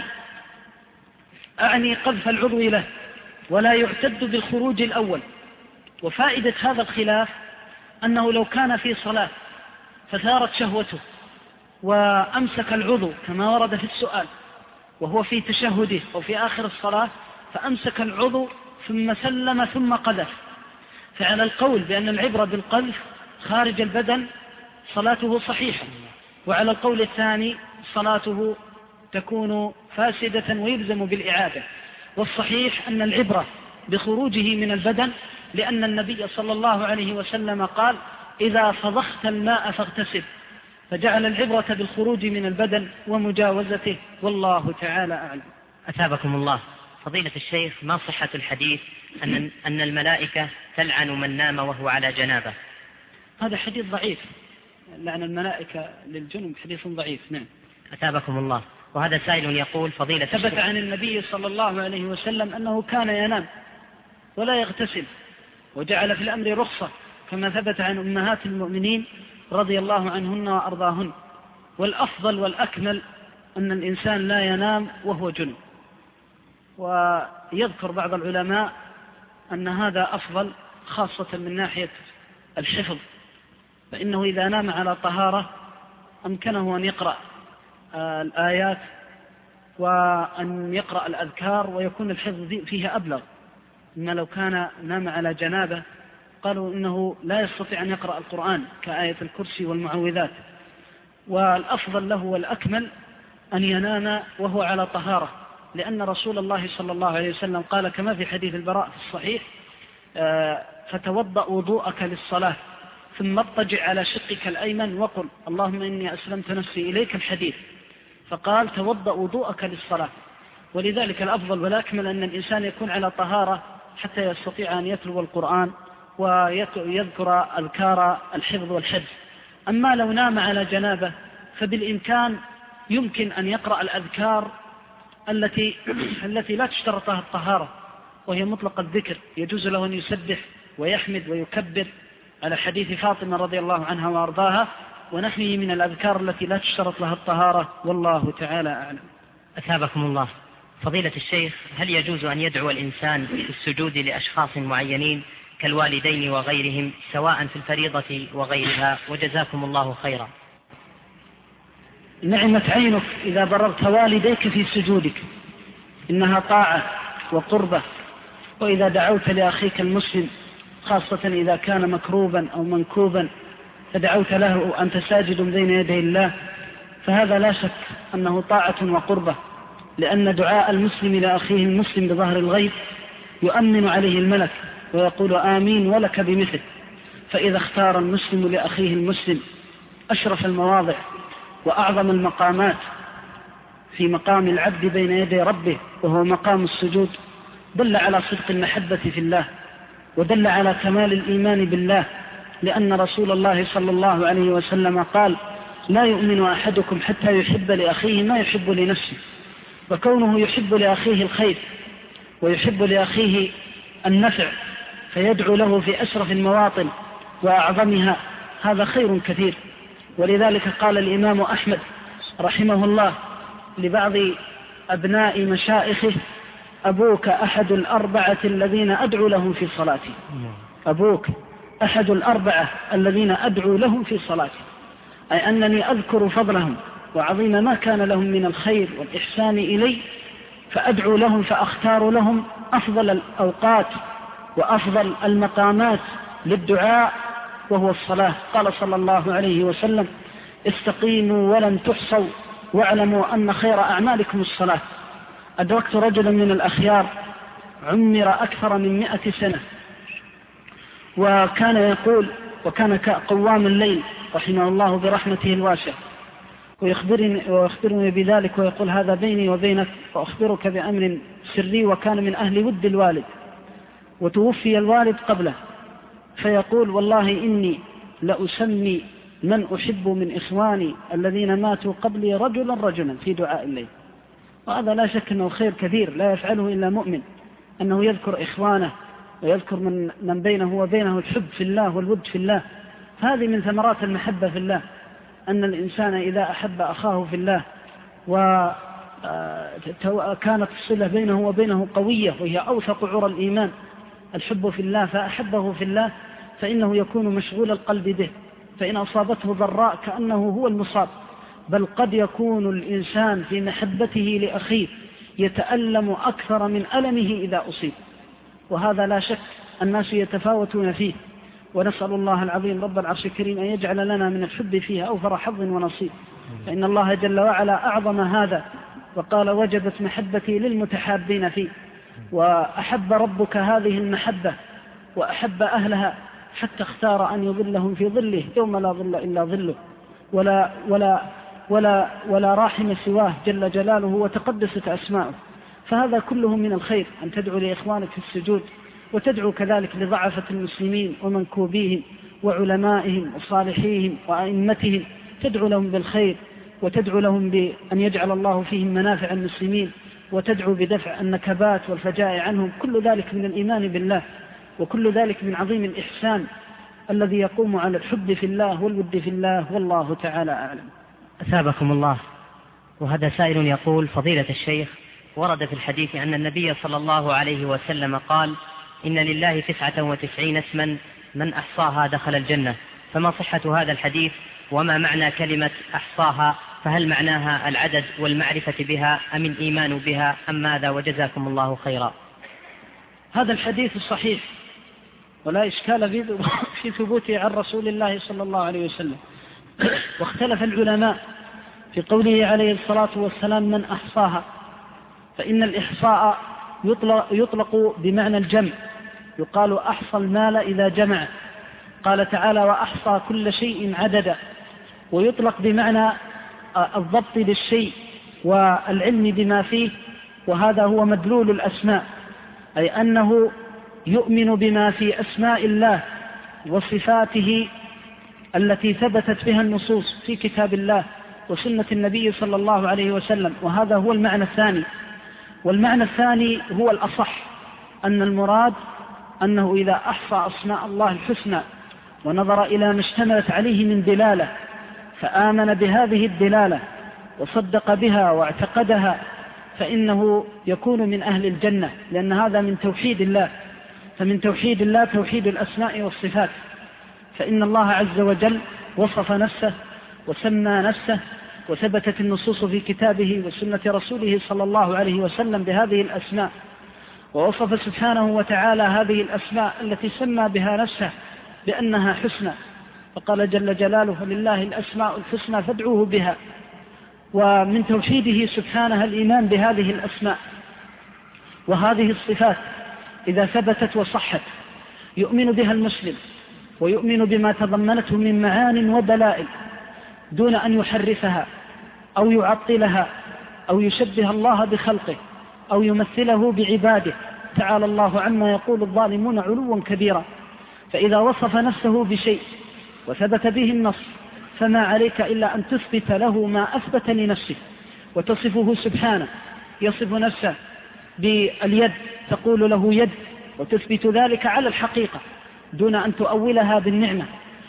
أعني قذف العضو له، ولا يعتد بالخروج الأول. وفائدة هذا الخلاف أنه لو كان في صلاة فثارت شهوته وأمسك العضو كما ورد في السؤال وهو في تشهده أو في آخر الصلاة، فأمسك العضو ثم سلم ثم قذف، فعلى القول بأن العبرة بالقذف خارج البدن صلاته صحيحة، وعلى القول الثاني صلاته تكون فاسدة ويلزم بالإعادة. والصحيح أن العبرة بخروجه من البدن، لأن النبي صلى الله عليه وسلم قال: إذا فضخت الماء فاغتسل، فجعل العبرة بالخروج من البدن ومجاوزته، والله تعالى أعلم. أثابكم الله. فضيلة الشيخ، ما صحة الحديث أن الملائكة تلعن من نام وهو على جنابه؟ هذا حديث ضعيف، لعن الملائكة للجنب حديث ضعيف. نعم. أثابكم الله. وهذا سائل يقول: فضيلة الشيخ، ثبت عن النبي صلى الله عليه وسلم أنه كان ينام ولا يغتسل، وجعل في الأمر رخصة، كما ثبت عن أمهات المؤمنين رضي الله عنهن وأرضاهن. والأفضل والأكمل أن الإنسان لا ينام وهو جنب، ويذكر بعض العلماء أن هذا أفضل خاصة من ناحية الحفظ، فإنه إذا نام على طهارة أمكنه أن يقرأ الآيات وأن يقرأ الأذكار ويكون الحفظ فيها أبلغ. إما لو كان نام على جنابه قالوا إنه لا يستطيع أن يقرأ القرآن كآية الكرسي والمعوذات. والأفضل له والأكمل أن ينام وهو على طهارة، لأن رسول الله صلى الله عليه وسلم قال كما في حديث البراء في الصحيح: فتوضأ وضوءك للصلاة ثم اضطجع على شقك الأيمن وقل اللهم إني أسلمت نفسي إليك، الحديث. فقال: توضأ وضوءك للصلاة. ولذلك الأفضل والأكمل أن الإنسان يكون على طهارة حتى يستطيع أن يتلو القرآن ويذكر أذكار الحفظ والحفظ. أما لو نام على جنابه فبالإمكان يمكن أن يقرأ الأذكار التي لا تشترط لها الطهارة، وهي مطلق الذكر، يجوز له أن يسبح ويحمد ويكبر على حديث فاطمة رضي الله عنها وأرضاها، ونحوه من الأذكار التي لا تشترط لها الطهارة، والله تعالى أعلم. أثابكم الله. فضيلة الشيخ، هل يجوز أن يدعو الإنسان في السجود لأشخاص معينين كالوالدين وغيرهم، سواء في الفريضة وغيرها؟ وجزاكم الله خيرا. نعمت عينك إذا بررت والديك في سجودك، إنها طاعة وقربة. وإذا دعوت لأخيك المسلم، خاصة إذا كان مكروبا أو منكوبا، فدعوت له أنت ساجد بين يدي الله، فهذا لا شك أنه طاعة وقربة، لأن دعاء المسلم لأخيه المسلم بظهر الغيب يؤمن عليه الملك ويقول آمين ولك بمثل. فإذا اختار المسلم لأخيه المسلم أشرف المواضع وأعظم المقامات في مقام العبد بين يدي ربه، وهو مقام السجود، دل على صدق المحبة في الله، ودل على كمال الإيمان بالله، لأن رسول الله صلى الله عليه وسلم قال: لا يؤمن أحدكم حتى يحب لأخيه ما يحب لنفسه. وكونه يحب لأخيه الخير ويحب لأخيه النفع فيدعو له في أشرف المواطن وأعظمها، هذا خير كثير. ولذلك قال الإمام أحمد رحمه الله لبعض أبناء مشائخه: أبوك أحد الأربعة الذين أدعو لهم في صلاتي. أبوك أحد الأربعة الذين أدعو لهم في صلاتي، أي أنني أذكر فضلهم وعظيم ما كان لهم من الخير والإحسان إلي، فأدعو لهم، فأختار لهم أفضل الأوقات وأفضل المقامات للدعاء، وهو الصلاة. قال صلى الله عليه وسلم: استقيموا ولن تحصوا واعلموا أن خير أعمالكم الصلاة. أدركت رجلا من الأخيار عمر أكثر من 100 سنة، وكان يقول، وكان قوام الليل رحمه الله برحمته الواسعة، ويخبرني بذلك ويقول: هذا بيني وبينك وأخبرك بأمر سري. وكان من أهل ود الوالد، وتوفي الوالد قبله، فيقول: والله إني لأسمي من أحب من إخواني الذين ماتوا قبلي رجلا في دعاء الليل. وهذا لا شك أنه خير كثير لا يفعله إلا مؤمن، أنه يذكر إخوانه ويذكر من بينه وبينه الحب في الله والود في الله. هذه من ثمرات المحبة في الله، أن الإنسان إذا أحب أخاه في الله وكانت الصلة بينه وبينه قوية، وهي أوثق عرى الإيمان، الحب في الله، فأحبه في الله، فإنه يكون مشغول القلب به، فإن أصابته ضراء كأنه هو المصاب، بل قد يكون الإنسان في محبته لأخيه يتألم أكثر من ألمه إذا أصيب، وهذا لا شك الناس يتفاوتون فيه، ونسأل الله العظيم رب العرش الكريم أن يجعل لنا من الحب فيها أوفر حظ ونصيب، فإن الله جل وعلا أعظم هذا وقال وجبت محبتي للمتحابين فيه، وأحب ربك هذه المحبة وأحب أهلها حتى اختار أن يظلهم في ظله يوم لا ظل إلا ظله ولا راحم سواه جل جلاله وتقدست أسماؤه. فهذا كله من الخير، أن تدعو لإخوانك في السجود، وتدعو كذلك لضعفة المسلمين ومنكوبيهم وعلمائهم وصالحيهم وأئمتهم، تدعو لهم بالخير، وتدعو لهم بأن يجعل الله فيهم منافع المسلمين، وتدعو بدفع النكبات والفجائع عنهم. كل ذلك من الإيمان بالله، وكل ذلك من عظيم الإحسان الذي يقوم على الحب في الله والود في الله، والله تعالى أعلم. أثابكم الله. وهذا سائل يقول: فضيلة الشيخ، ورد في الحديث أن النبي صلى الله عليه وسلم قال: إن لله 99 اسما من أحصاها دخل الجنة، فما صحة هذا الحديث وما معنى كلمة أحصاها؟ فهل معناها العدد والمعرفة بها أم الإيمان بها أم ماذا؟ وجزاكم الله خيرا. هذا الحديث الصحيح ولا إشكال في ثبوته عن رسول الله صلى الله عليه وسلم، واختلف العلماء في قوله عليه الصلاة والسلام من أحصاها، فإن الإحصاء يطلق بمعنى الجمع، يقال أحصى المال إذا جمع، قال تعالى وأحصى كل شيء عددا، ويطلق بمعنى الضبط للشيء والعلم بما فيه، وهذا هو مدلول الأسماء، أي أنه يؤمن بما في أسماء الله وصفاته التي ثبتت بها النصوص في كتاب الله وسنة النبي صلى الله عليه وسلم، وهذا هو المعنى الثاني. والمعنى الثاني هو الأصح، أن المراد أنه إذا أحصى أسماء الله الحسنى ونظر إلى ما اشتملت عليه من دلالة فآمن بهذه الدلالة وصدق بها واعتقدها، فإنه يكون من أهل الجنة، لأن هذا من توحيد الله. فمن توحيد الله توحيد الأسماء والصفات، فإن الله عز وجل وصف نفسه وسمى نفسه، وثبتت النصوص في كتابه وسنة رسوله صلى الله عليه وسلم بهذه الأسماء، ووصف سبحانه وتعالى هذه الأسماء التي سمى بها نفسه بأنها حسنى، فقال جل جلاله لله الأسماء الحسنى فادعوه بها. ومن توحيده سبحانه الإيمان بهذه الأسماء وهذه الصفات إذا ثبتت وصحت يؤمن بها المسلم، ويؤمن بما تضمنته من معان ودلائل دون أن يحرفها أو يعطلها أو يشبه الله بخلقه أو يمثله بعباده، تعالى الله عما يقول الظالمون علوا كبيرا. فإذا وصف نفسه بشيء وثبت به النص فما عليك إلا أن تثبت له ما أثبت لنفسه، وتصفه سبحانه، يصف نفسه باليد تقول له يد، وتثبت ذلك على الحقيقة دون أن تؤولها بالنعمة،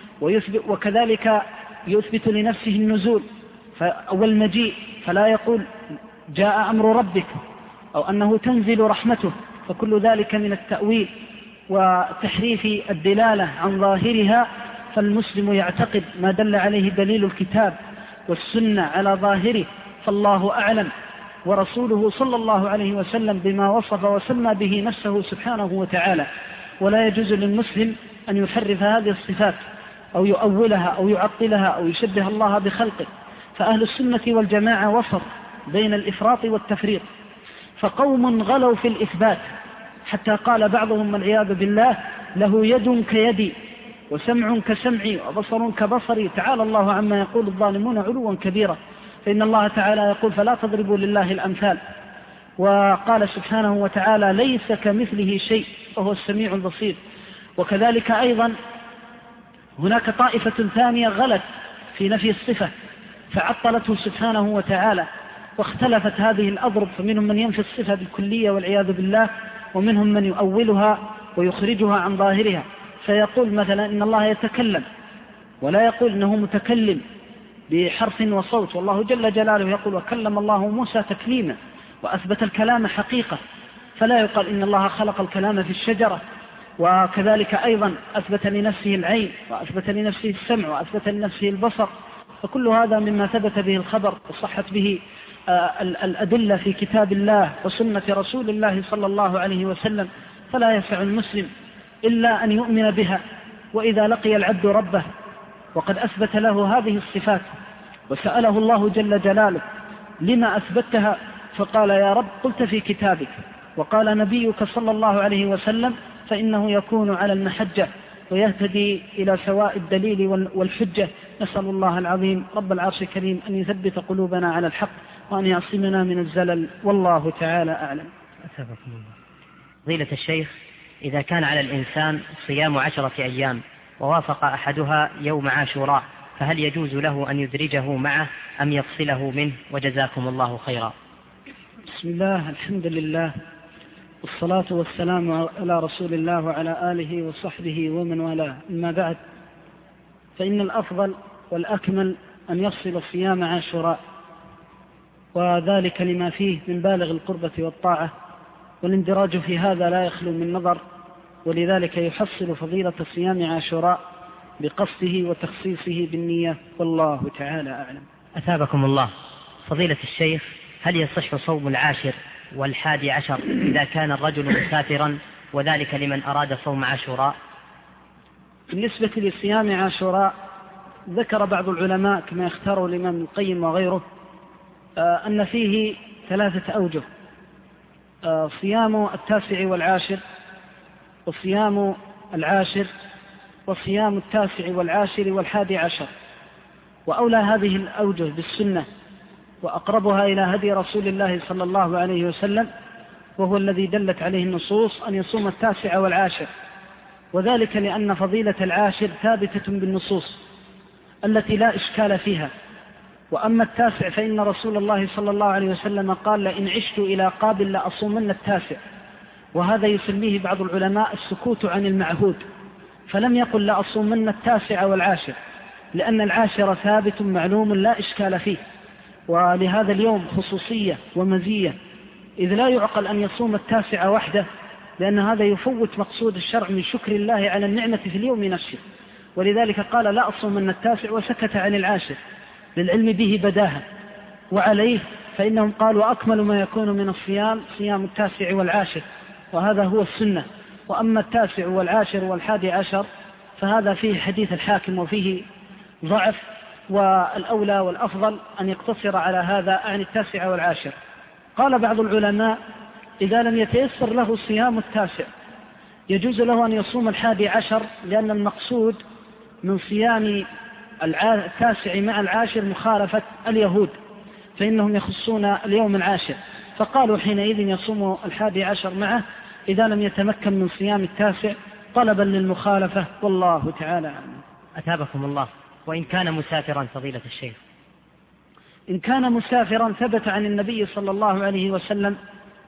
وكذلك يثبت لنفسه النزول والمجيء، فلا يقول جاء أمر ربك أو أنه تنزل رحمته، فكل ذلك من التأويل وتحريف الدلالة عن ظاهرها. فالمسلم يعتقد ما دل عليه دليل الكتاب والسنة على ظاهره، فالله أعلم ورسوله صلى الله عليه وسلم بما وصف وسمى به نفسه سبحانه وتعالى. ولا يجوز للمسلم أن يحرف هذه الصفات أو يؤولها أو يعطلها أو يشبه الله بخلقه. فأهل السنة والجماعة وسط بين الإفراط والتفريط، فقوم غلوا في الإثبات حتى قال بعضهم والعياذ بالله له يد كيدي وسمع كسمعي وبصر كبصري، تعالى الله عما يقول الظالمون علوا كبيرا. فإن الله تعالى يقول فلا تضربوا لله الأمثال، وقال سبحانه وتعالى ليس كمثله شيء وهو السميع البصير. وكذلك أيضا هناك طائفة ثانية غلت في نفي الصفة فعطلته سبحانه وتعالى، واختلفت هذه الأضرب، فمنهم من ينفي الصفة بالكلية والعياذ بالله، ومنهم من يؤولها ويخرجها عن ظاهرها، فيقول مثلا إن الله يتكلم ولا يقول إنه متكلم بحرف وصوت، والله جل جلاله يقول وكلم الله موسى تكليما، وأثبت الكلام حقيقة، فلا يقال إن الله خلق الكلام في الشجرة. وكذلك أيضا أثبت لنفسه العين وأثبت لنفسه السمع وأثبت لنفسه البصر، فكل هذا مما ثبت به الخبر وصحت به الأدلة في كتاب الله وسنة رسول الله صلى الله عليه وسلم، فلا يسع المسلم إلا أن يؤمن بها. وإذا لقي العبد ربه وقد أثبت له هذه الصفات وسأله الله جل جلاله لما أثبتها، فقال يا رب قلت في كتابك وقال نبيك صلى الله عليه وسلم، فإنه يكون على المحجة ويهتدي إلى سواء الدليل والحجة. نسأل الله العظيم رب العرش الكريم أن يثبت قلوبنا على الحق وأن يعصمنا من الزلل، والله تعالى أعلم. أثابكم الله. فضيلة الشيخ، إذا كان على الإنسان صيام 10 أيام ووافق أحدها يوم عاشوراء، فهل يجوز له أن يدرجه معه أم يفصله منه؟ وجزاكم الله خيرا. بسم الله، الحمد لله، والصلاة والسلام على رسول الله وعلى آله وصحبه ومن والاه، أما بعد، فإن الأفضل والأكمل أن يفصل صيام عاشوراء، وذلك لما فيه من بالغ القربة والطاعة، والاندراج في هذا لا يخلو من نظر، ولذلك يحصل فضيلة صيام عاشوراء بقصده وتخصيصه بالنية، والله تعالى أعلم. أثابكم الله. فضيلة الشيخ، هل يصح صوم 10 و11 إذا كان الرجل مسافرا، وذلك لمن أراد صوم عاشوراء؟ بالنسبة لصيام عاشوراء، ذكر بعض العلماء كما يختار الإمام القيم وغيره أن فيه 3 أوجه: صيام 9 والعاشر، وصيام 10، وصيام 9 والعاشر وال11. وأولى هذه الأوجه بالسنة وأقربها إلى هدي رسول الله صلى الله عليه وسلم، وهو الذي دلت عليه النصوص، أن يصوم 9 والعاشر، وذلك لأن فضيلة العاشر ثابتة بالنصوص التي لا إشكال فيها. وأما 9 فإن رسول الله صلى الله عليه وسلم قال: لئن عشت إلى قابل لأصومن 9، وهذا يسميه بعض العلماء السكوت عن المعهود، فلم يقل لأصومن 9 والعاشر، لأن العاشر ثابت معلوم لا إشكال فيه، ولهذا اليوم خصوصية ومزية، إذ لا يعقل أن يصوم 9 وحده، لأن هذا يفوت مقصود الشرع من شكر الله على النعمة في اليوم نفسه. ولذلك قال: لا أصومن 9، وسكت عن العاشر للعلم به بداهة. وعليه فإنهم قالوا: أكمل ما يكون من الصيام صيام 9 والعاشر، وهذا هو السنة. وأما 9 والعاشر وال11 فهذا فيه حديث الحاكم وفيه ضعف، والأولى والأفضل أن يقتصر على هذا عن 9 والعاشر. قال بعض العلماء: إذا لم يتيسر له صيام 9 يجوز له أن يصوم 11، لأن المقصود من صيام 9 مع العاشر مخالفة اليهود، فإنهم يخصون اليوم العاشر، فقالوا حينئذ يصوم 11 معه إذا لم يتمكن من صيام 9 طلبا للمخالفة، والله تعالى أعلم. أثابكم الله. وإن كان مسافرا فضيلة الشيخ؟ إن كان مسافرا ثبت عن النبي صلى الله عليه وسلم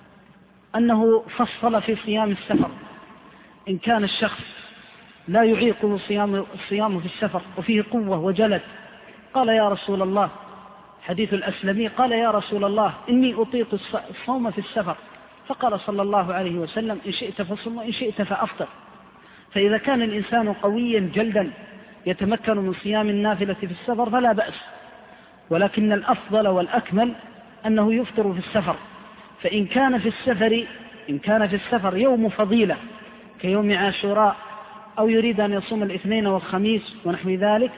أنه فصل في صيام السفر. إن كان الشخص لا يعيقه الصيام في السفر وفيه قوة وجلد، قال: يا رسول الله، حديث الأسلمي، قال: يا رسول الله، إني أطيق الصوم في السفر، فقال صلى الله عليه وسلم: إن شئت فصم وإن شئت فأفطر. فإذا كان الإنسان قويا جلدا يتمكن من صيام النافلة في السفر فلا بأس، ولكن الأفضل والأكمل أنه يفطر في السفر. فإن كان في السفر يوم فضيلة كيوم عاشوراء، أو يريد أن يصوم الاثنين والخميس ونحو ذلك،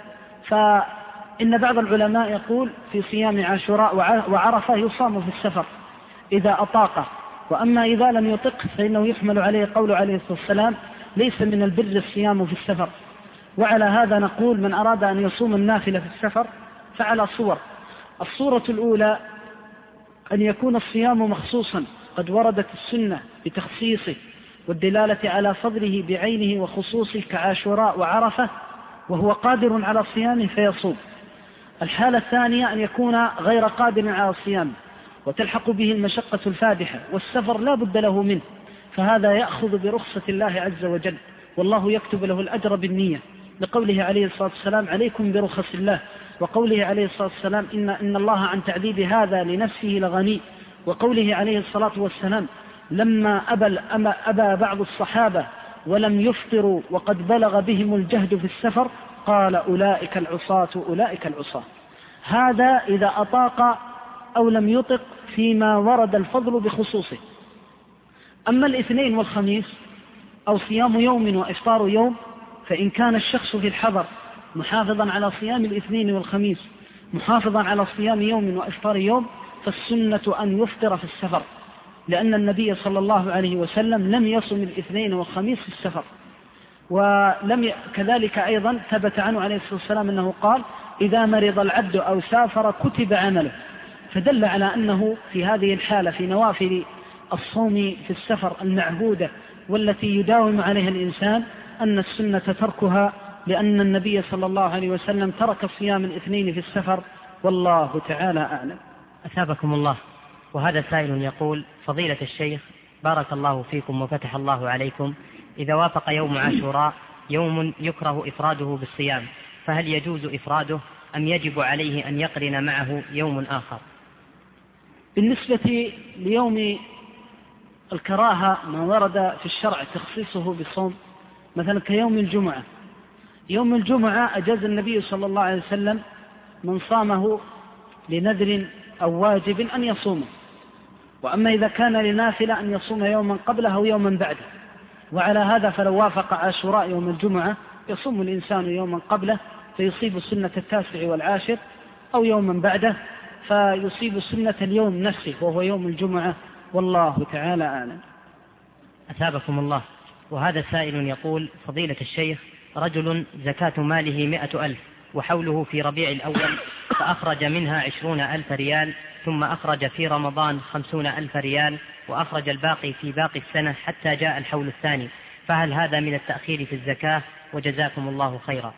فإن بعض العلماء يقول في صيام عاشوراء وعرفة يصام في السفر إذا أطاقه. وأما إذا لم يطق فإنه يحمل عليه قول عليه الصلاة والسلام: ليس من البر الصيام في السفر. وعلى هذا نقول: من أراد أن يصوم النافلة في السفر فعلى صور. الصورة الأولى أن يكون الصيام مخصوصا، قد وردت السنة بتخصيصه والدلالة على فضله بعينه وخصوصه كعاشوراء وعرفة، وهو قادر على صيامه فيصوم. الحالة الثانية أن يكون غير قادر على الصيام وتلحق به المشقة الفادحة والسفر لا بد له منه، فهذا يأخذ برخصة الله عز وجل، والله يكتب له الأجر بالنية، لقوله عليه الصلاة والسلام: عليكم برخص الله، وقوله عليه الصلاة والسلام: إن الله عن تعذيب هذا لنفسه لغني، وقوله عليه الصلاة والسلام: لما أبى بعض الصحابة ولم يفطروا وقد بلغ بهم الجهد في السفر، قال: أولئك العصاة أولئك العصاة. هذا إذا أطاق أو لم يطق فيما ورد الفضل بخصوصه. أما الاثنين والخميس أو صيام يوم وإفطار يوم، فإن كان الشخص في الحضر محافظا على صيام الاثنين والخميس محافظا على صيام يوم وإفطار يوم، فالسنة أن يفطر في السفر، لأن النبي صلى الله عليه وسلم لم يصم الاثنين والخميس في السفر. كذلك أيضا ثبت عنه عليه الصلاة والسلام أنه قال: إذا مرض العبد أو سافر كتب عمله، فدل على أنه في هذه الحالة في نوافل الصوم في السفر المعهودة والتي يداوم عليها الإنسان أن السنة تركها، لأن النبي صلى الله عليه وسلم ترك صيام الاثنين في السفر، والله تعالى أعلم. أثابكم الله. وهذا سائل يقول: فضيلة الشيخ بارك الله فيكم وفتح الله عليكم، إذا وافق يوم عاشوراء يوم يكره إفراده بالصيام، فهل يجوز إفراده أم يجب عليه أن يقرن معه يوم آخر؟ بالنسبة ليوم الكراهة ما ورد في الشرع تخصيصه بالصوم، مثلا كيوم الجمعة. يوم الجمعة أجاز النبي صلى الله عليه وسلم من صامه لنذر أو واجب أن يصومه، وأما إذا كان لنافلة أن يصوم يوما قبله أو يوما بعده. وعلى هذا فلو وافق عاشوراء يوم الجمعة يصوم الإنسان يوما قبله فيصيب سنة 9 و10، أو يوما بعده فيصيب سنة اليوم نفسه وهو يوم الجمعة، والله تعالى أعلم. أثابكم الله. وهذا سائل يقول: فضيلة الشيخ رجل زكاة ماله 100,000 وحوله في ربيع الأول، فأخرج منها 20,000 ريال، ثم أخرج في رمضان 50,000 ريال، وأخرج الباقي في باقي السنة حتى جاء الحول الثاني، فهل هذا من التأخير في الزكاة؟ وجزاكم الله خيرا.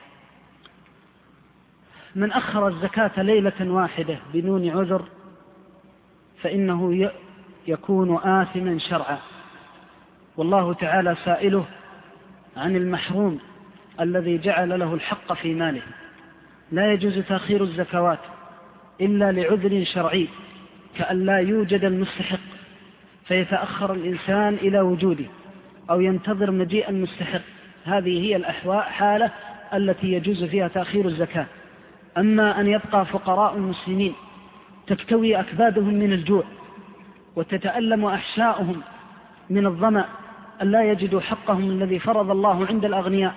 من أخر الزكاة ليلة واحدة بدون عذر فإنه يكون آثما شرعا، والله تعالى سائله عن المحروم الذي جعل له الحق في ماله. لا يجوز تأخير الزكوات إلا لعذر شرعي، كأن لا يوجد المستحق فيتأخر الإنسان إلى وجوده، أو ينتظر مجيء المستحق. هذه هي الحالة التي يجوز فيها تأخير الزكاة. أما أن يبقى فقراء المسلمين تكتوي أكبادهم من الجوع وتتألم أحشاؤهم من الظمأ أن لا يجدوا حقهم الذي فرض الله عند الأغنياء،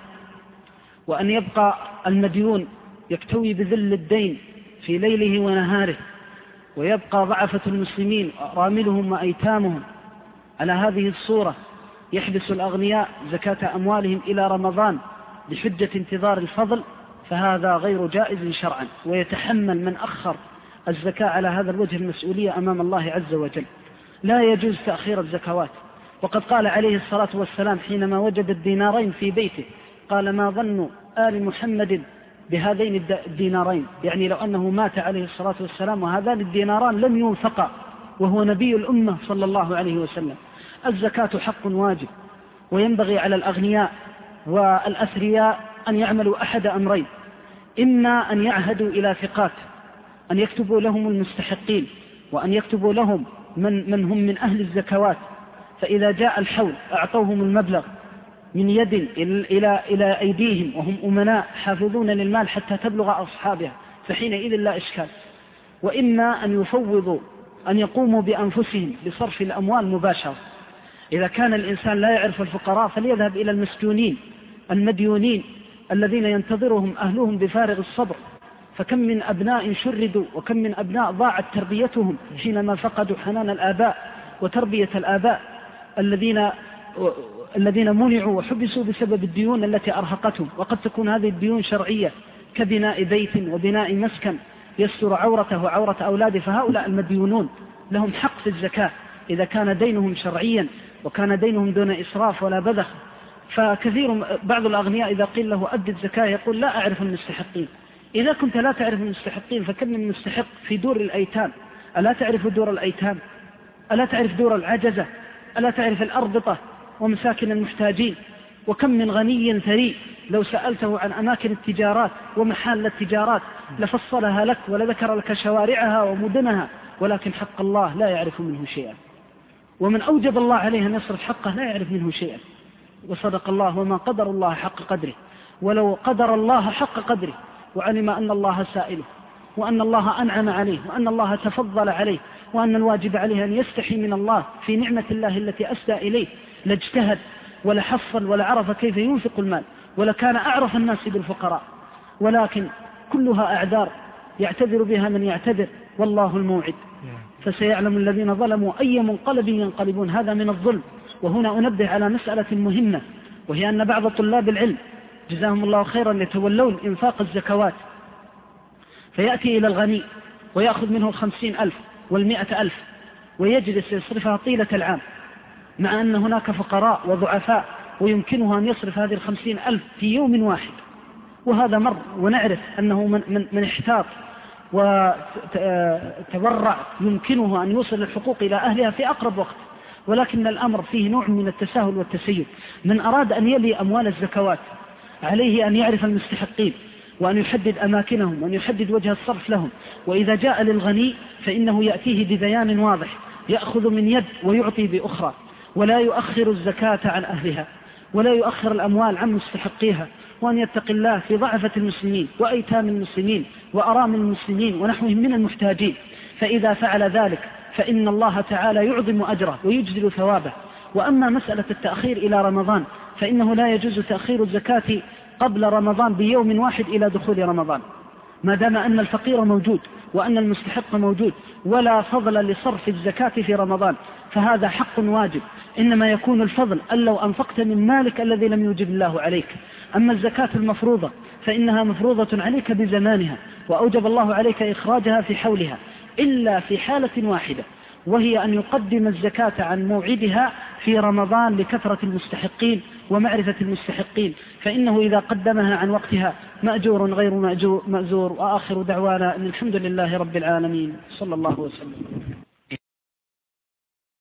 وأن يبقى المديون يكتوي بذل الدين في ليله ونهاره، ويبقى ضعفة المسلمين راملهم وأيتامهم على هذه الصورة، يحبس الأغنياء زكاة أموالهم إلى رمضان بحجة انتظار الفضل، فهذا غير جائز شرعا، ويتحمل من أخر الزكاة على هذا الوجه المسؤولية أمام الله عز وجل. لا يجوز تأخير الزكوات. وقد قال عليه الصلاة والسلام حينما وجد الدينارين في بيته، قال: ما ظن آل محمد بهذين الدينارين، يعني لو أنه مات عليه الصلاة والسلام وهذان الديناران لم ينفقا وهو نبي الأمة صلى الله عليه وسلم. الزكاة حق واجب، وينبغي على الأغنياء والأثرياء أن يعملوا أحد أمرين: إما أن يعهدوا إلى ثقات أن يكتبوا لهم المستحقين، وأن يكتبوا لهم من هم من أهل الزكوات، فإذا جاء الحول أعطوهم المبلغ من يد إلى أيديهم وهم أمناء حافظون للمال حتى تبلغ أصحابها، فحينئذ لا إشكال. وإما أن يفوضوا أن يقوموا بأنفسهم بصرف الأموال مباشرة. إذا كان الإنسان لا يعرف الفقراء فليذهب إلى المسجونين المديونين الذين ينتظرهم أهلهم بفارغ الصبر، فكم من أبناء شردوا وكم من أبناء ضاعت تربيتهم حينما فقدوا حنان الآباء وتربية الآباء الذين منعوا وحبسوا بسبب الديون التي أرهقتهم. وقد تكون هذه الديون شرعية كبناء بيت وبناء مسكن يستر عورته وعورة أولاده، فهؤلاء المديونون لهم حق في الزكاة إذا كان دينهم شرعيا وكان دينهم دون إسراف ولا بذخ. بعض الأغنياء إذا قيل له أدي الزكاة يقول: لا أعرف المستحقين. إذا كنت لا تعرف المستحقين فكم من مستحق في دور الأيتام؟ ألا تعرف دور الأيتام؟ ألا تعرف دور العجزة؟ ألا تعرف الأربطة ومساكن المحتاجين؟ وكم من غني ثري لو سألته عن أماكن التجارات ومحال التجارات لفصلها لك ولذكر لك شوارعها ومدنها، ولكن حق الله لا يعرف منه شيئا. ومن أوجب الله عليه أن يصرف حقه لا يعرف منه شيئا. وصدق الله: وما قدر الله حق قدره. ولو قدر الله حق قدره وعلم أن الله سائله وأن الله أنعم عليه وأن الله تفضل عليه وأن الواجب عليه أن يستحي من الله في نعمة الله التي أسدى إليه، لاجتهد ولحصل ولعرف كيف ينفق المال ولكان أعرف الناس بالفقراء، ولكن كلها أعذار يعتذر بها من يعتذر، والله الموعد. فسيعلم الذين ظلموا أي منقلب ينقلبون. هذا من الظلم. وهنا أنبه على مسألة مهمة، وهي أن بعض طلاب العلم جزاهم الله خيرا يتولون إنفاق الزكوات، فيأتي إلى الغني ويأخذ منه 50,000 و100,000 ويجلس يصرفها طيلة العام، مع أن هناك فقراء وضعفاء ويمكنه أن يصرف هذه 50,000 في يوم واحد. وهذا مر، ونعرف أنه من احتاط وتورع يمكنه أن يوصل الحقوق إلى أهلها في أقرب وقت، ولكن الأمر فيه نوع من التساهل والتسيب. من أراد أن يلي أموال الزكوات عليه أن يعرف المستحقين وأن يحدد أماكنهم وأن يحدد وجه الصرف لهم. وإذا جاء للغني فإنه يأتيه ببيان واضح، يأخذ من يد ويعطي بأخرى، ولا يؤخر الزكاة عن أهلها ولا يؤخر الأموال عن مستحقيها، وأن يتقي الله في ضعفة المسلمين وأيتام المسلمين وأرامل المسلمين ونحوهم من المحتاجين. فإذا فعل ذلك فإن الله تعالى يعظم أجره ويجزل ثوابه. وأما مسألة التأخير إلى رمضان فإنه لا يجوز تأخير الزكاة قبل رمضان بيوم واحد إلى دخول رمضان، ما دام أن الفقير موجود وأن المستحق موجود، ولا فضل لصرف الزكاة في رمضان، فهذا حق واجب. إنما يكون الفضل أن لو أنفقت من مالك الذي لم يوجب الله عليك. أما الزكاة المفروضة فإنها مفروضة عليك بزمانها، وأوجب الله عليك إخراجها في حولها، إلا في حالة واحدة، وهي أن يقدم الزكاة عن موعدها في رمضان لكثرة المستحقين ومعرفة المستحقين، فإنه إذا قدمها عن وقتها مأجور غير مأجور. وآخر دعوانا أن الحمد لله رب العالمين، صلى الله وسلم.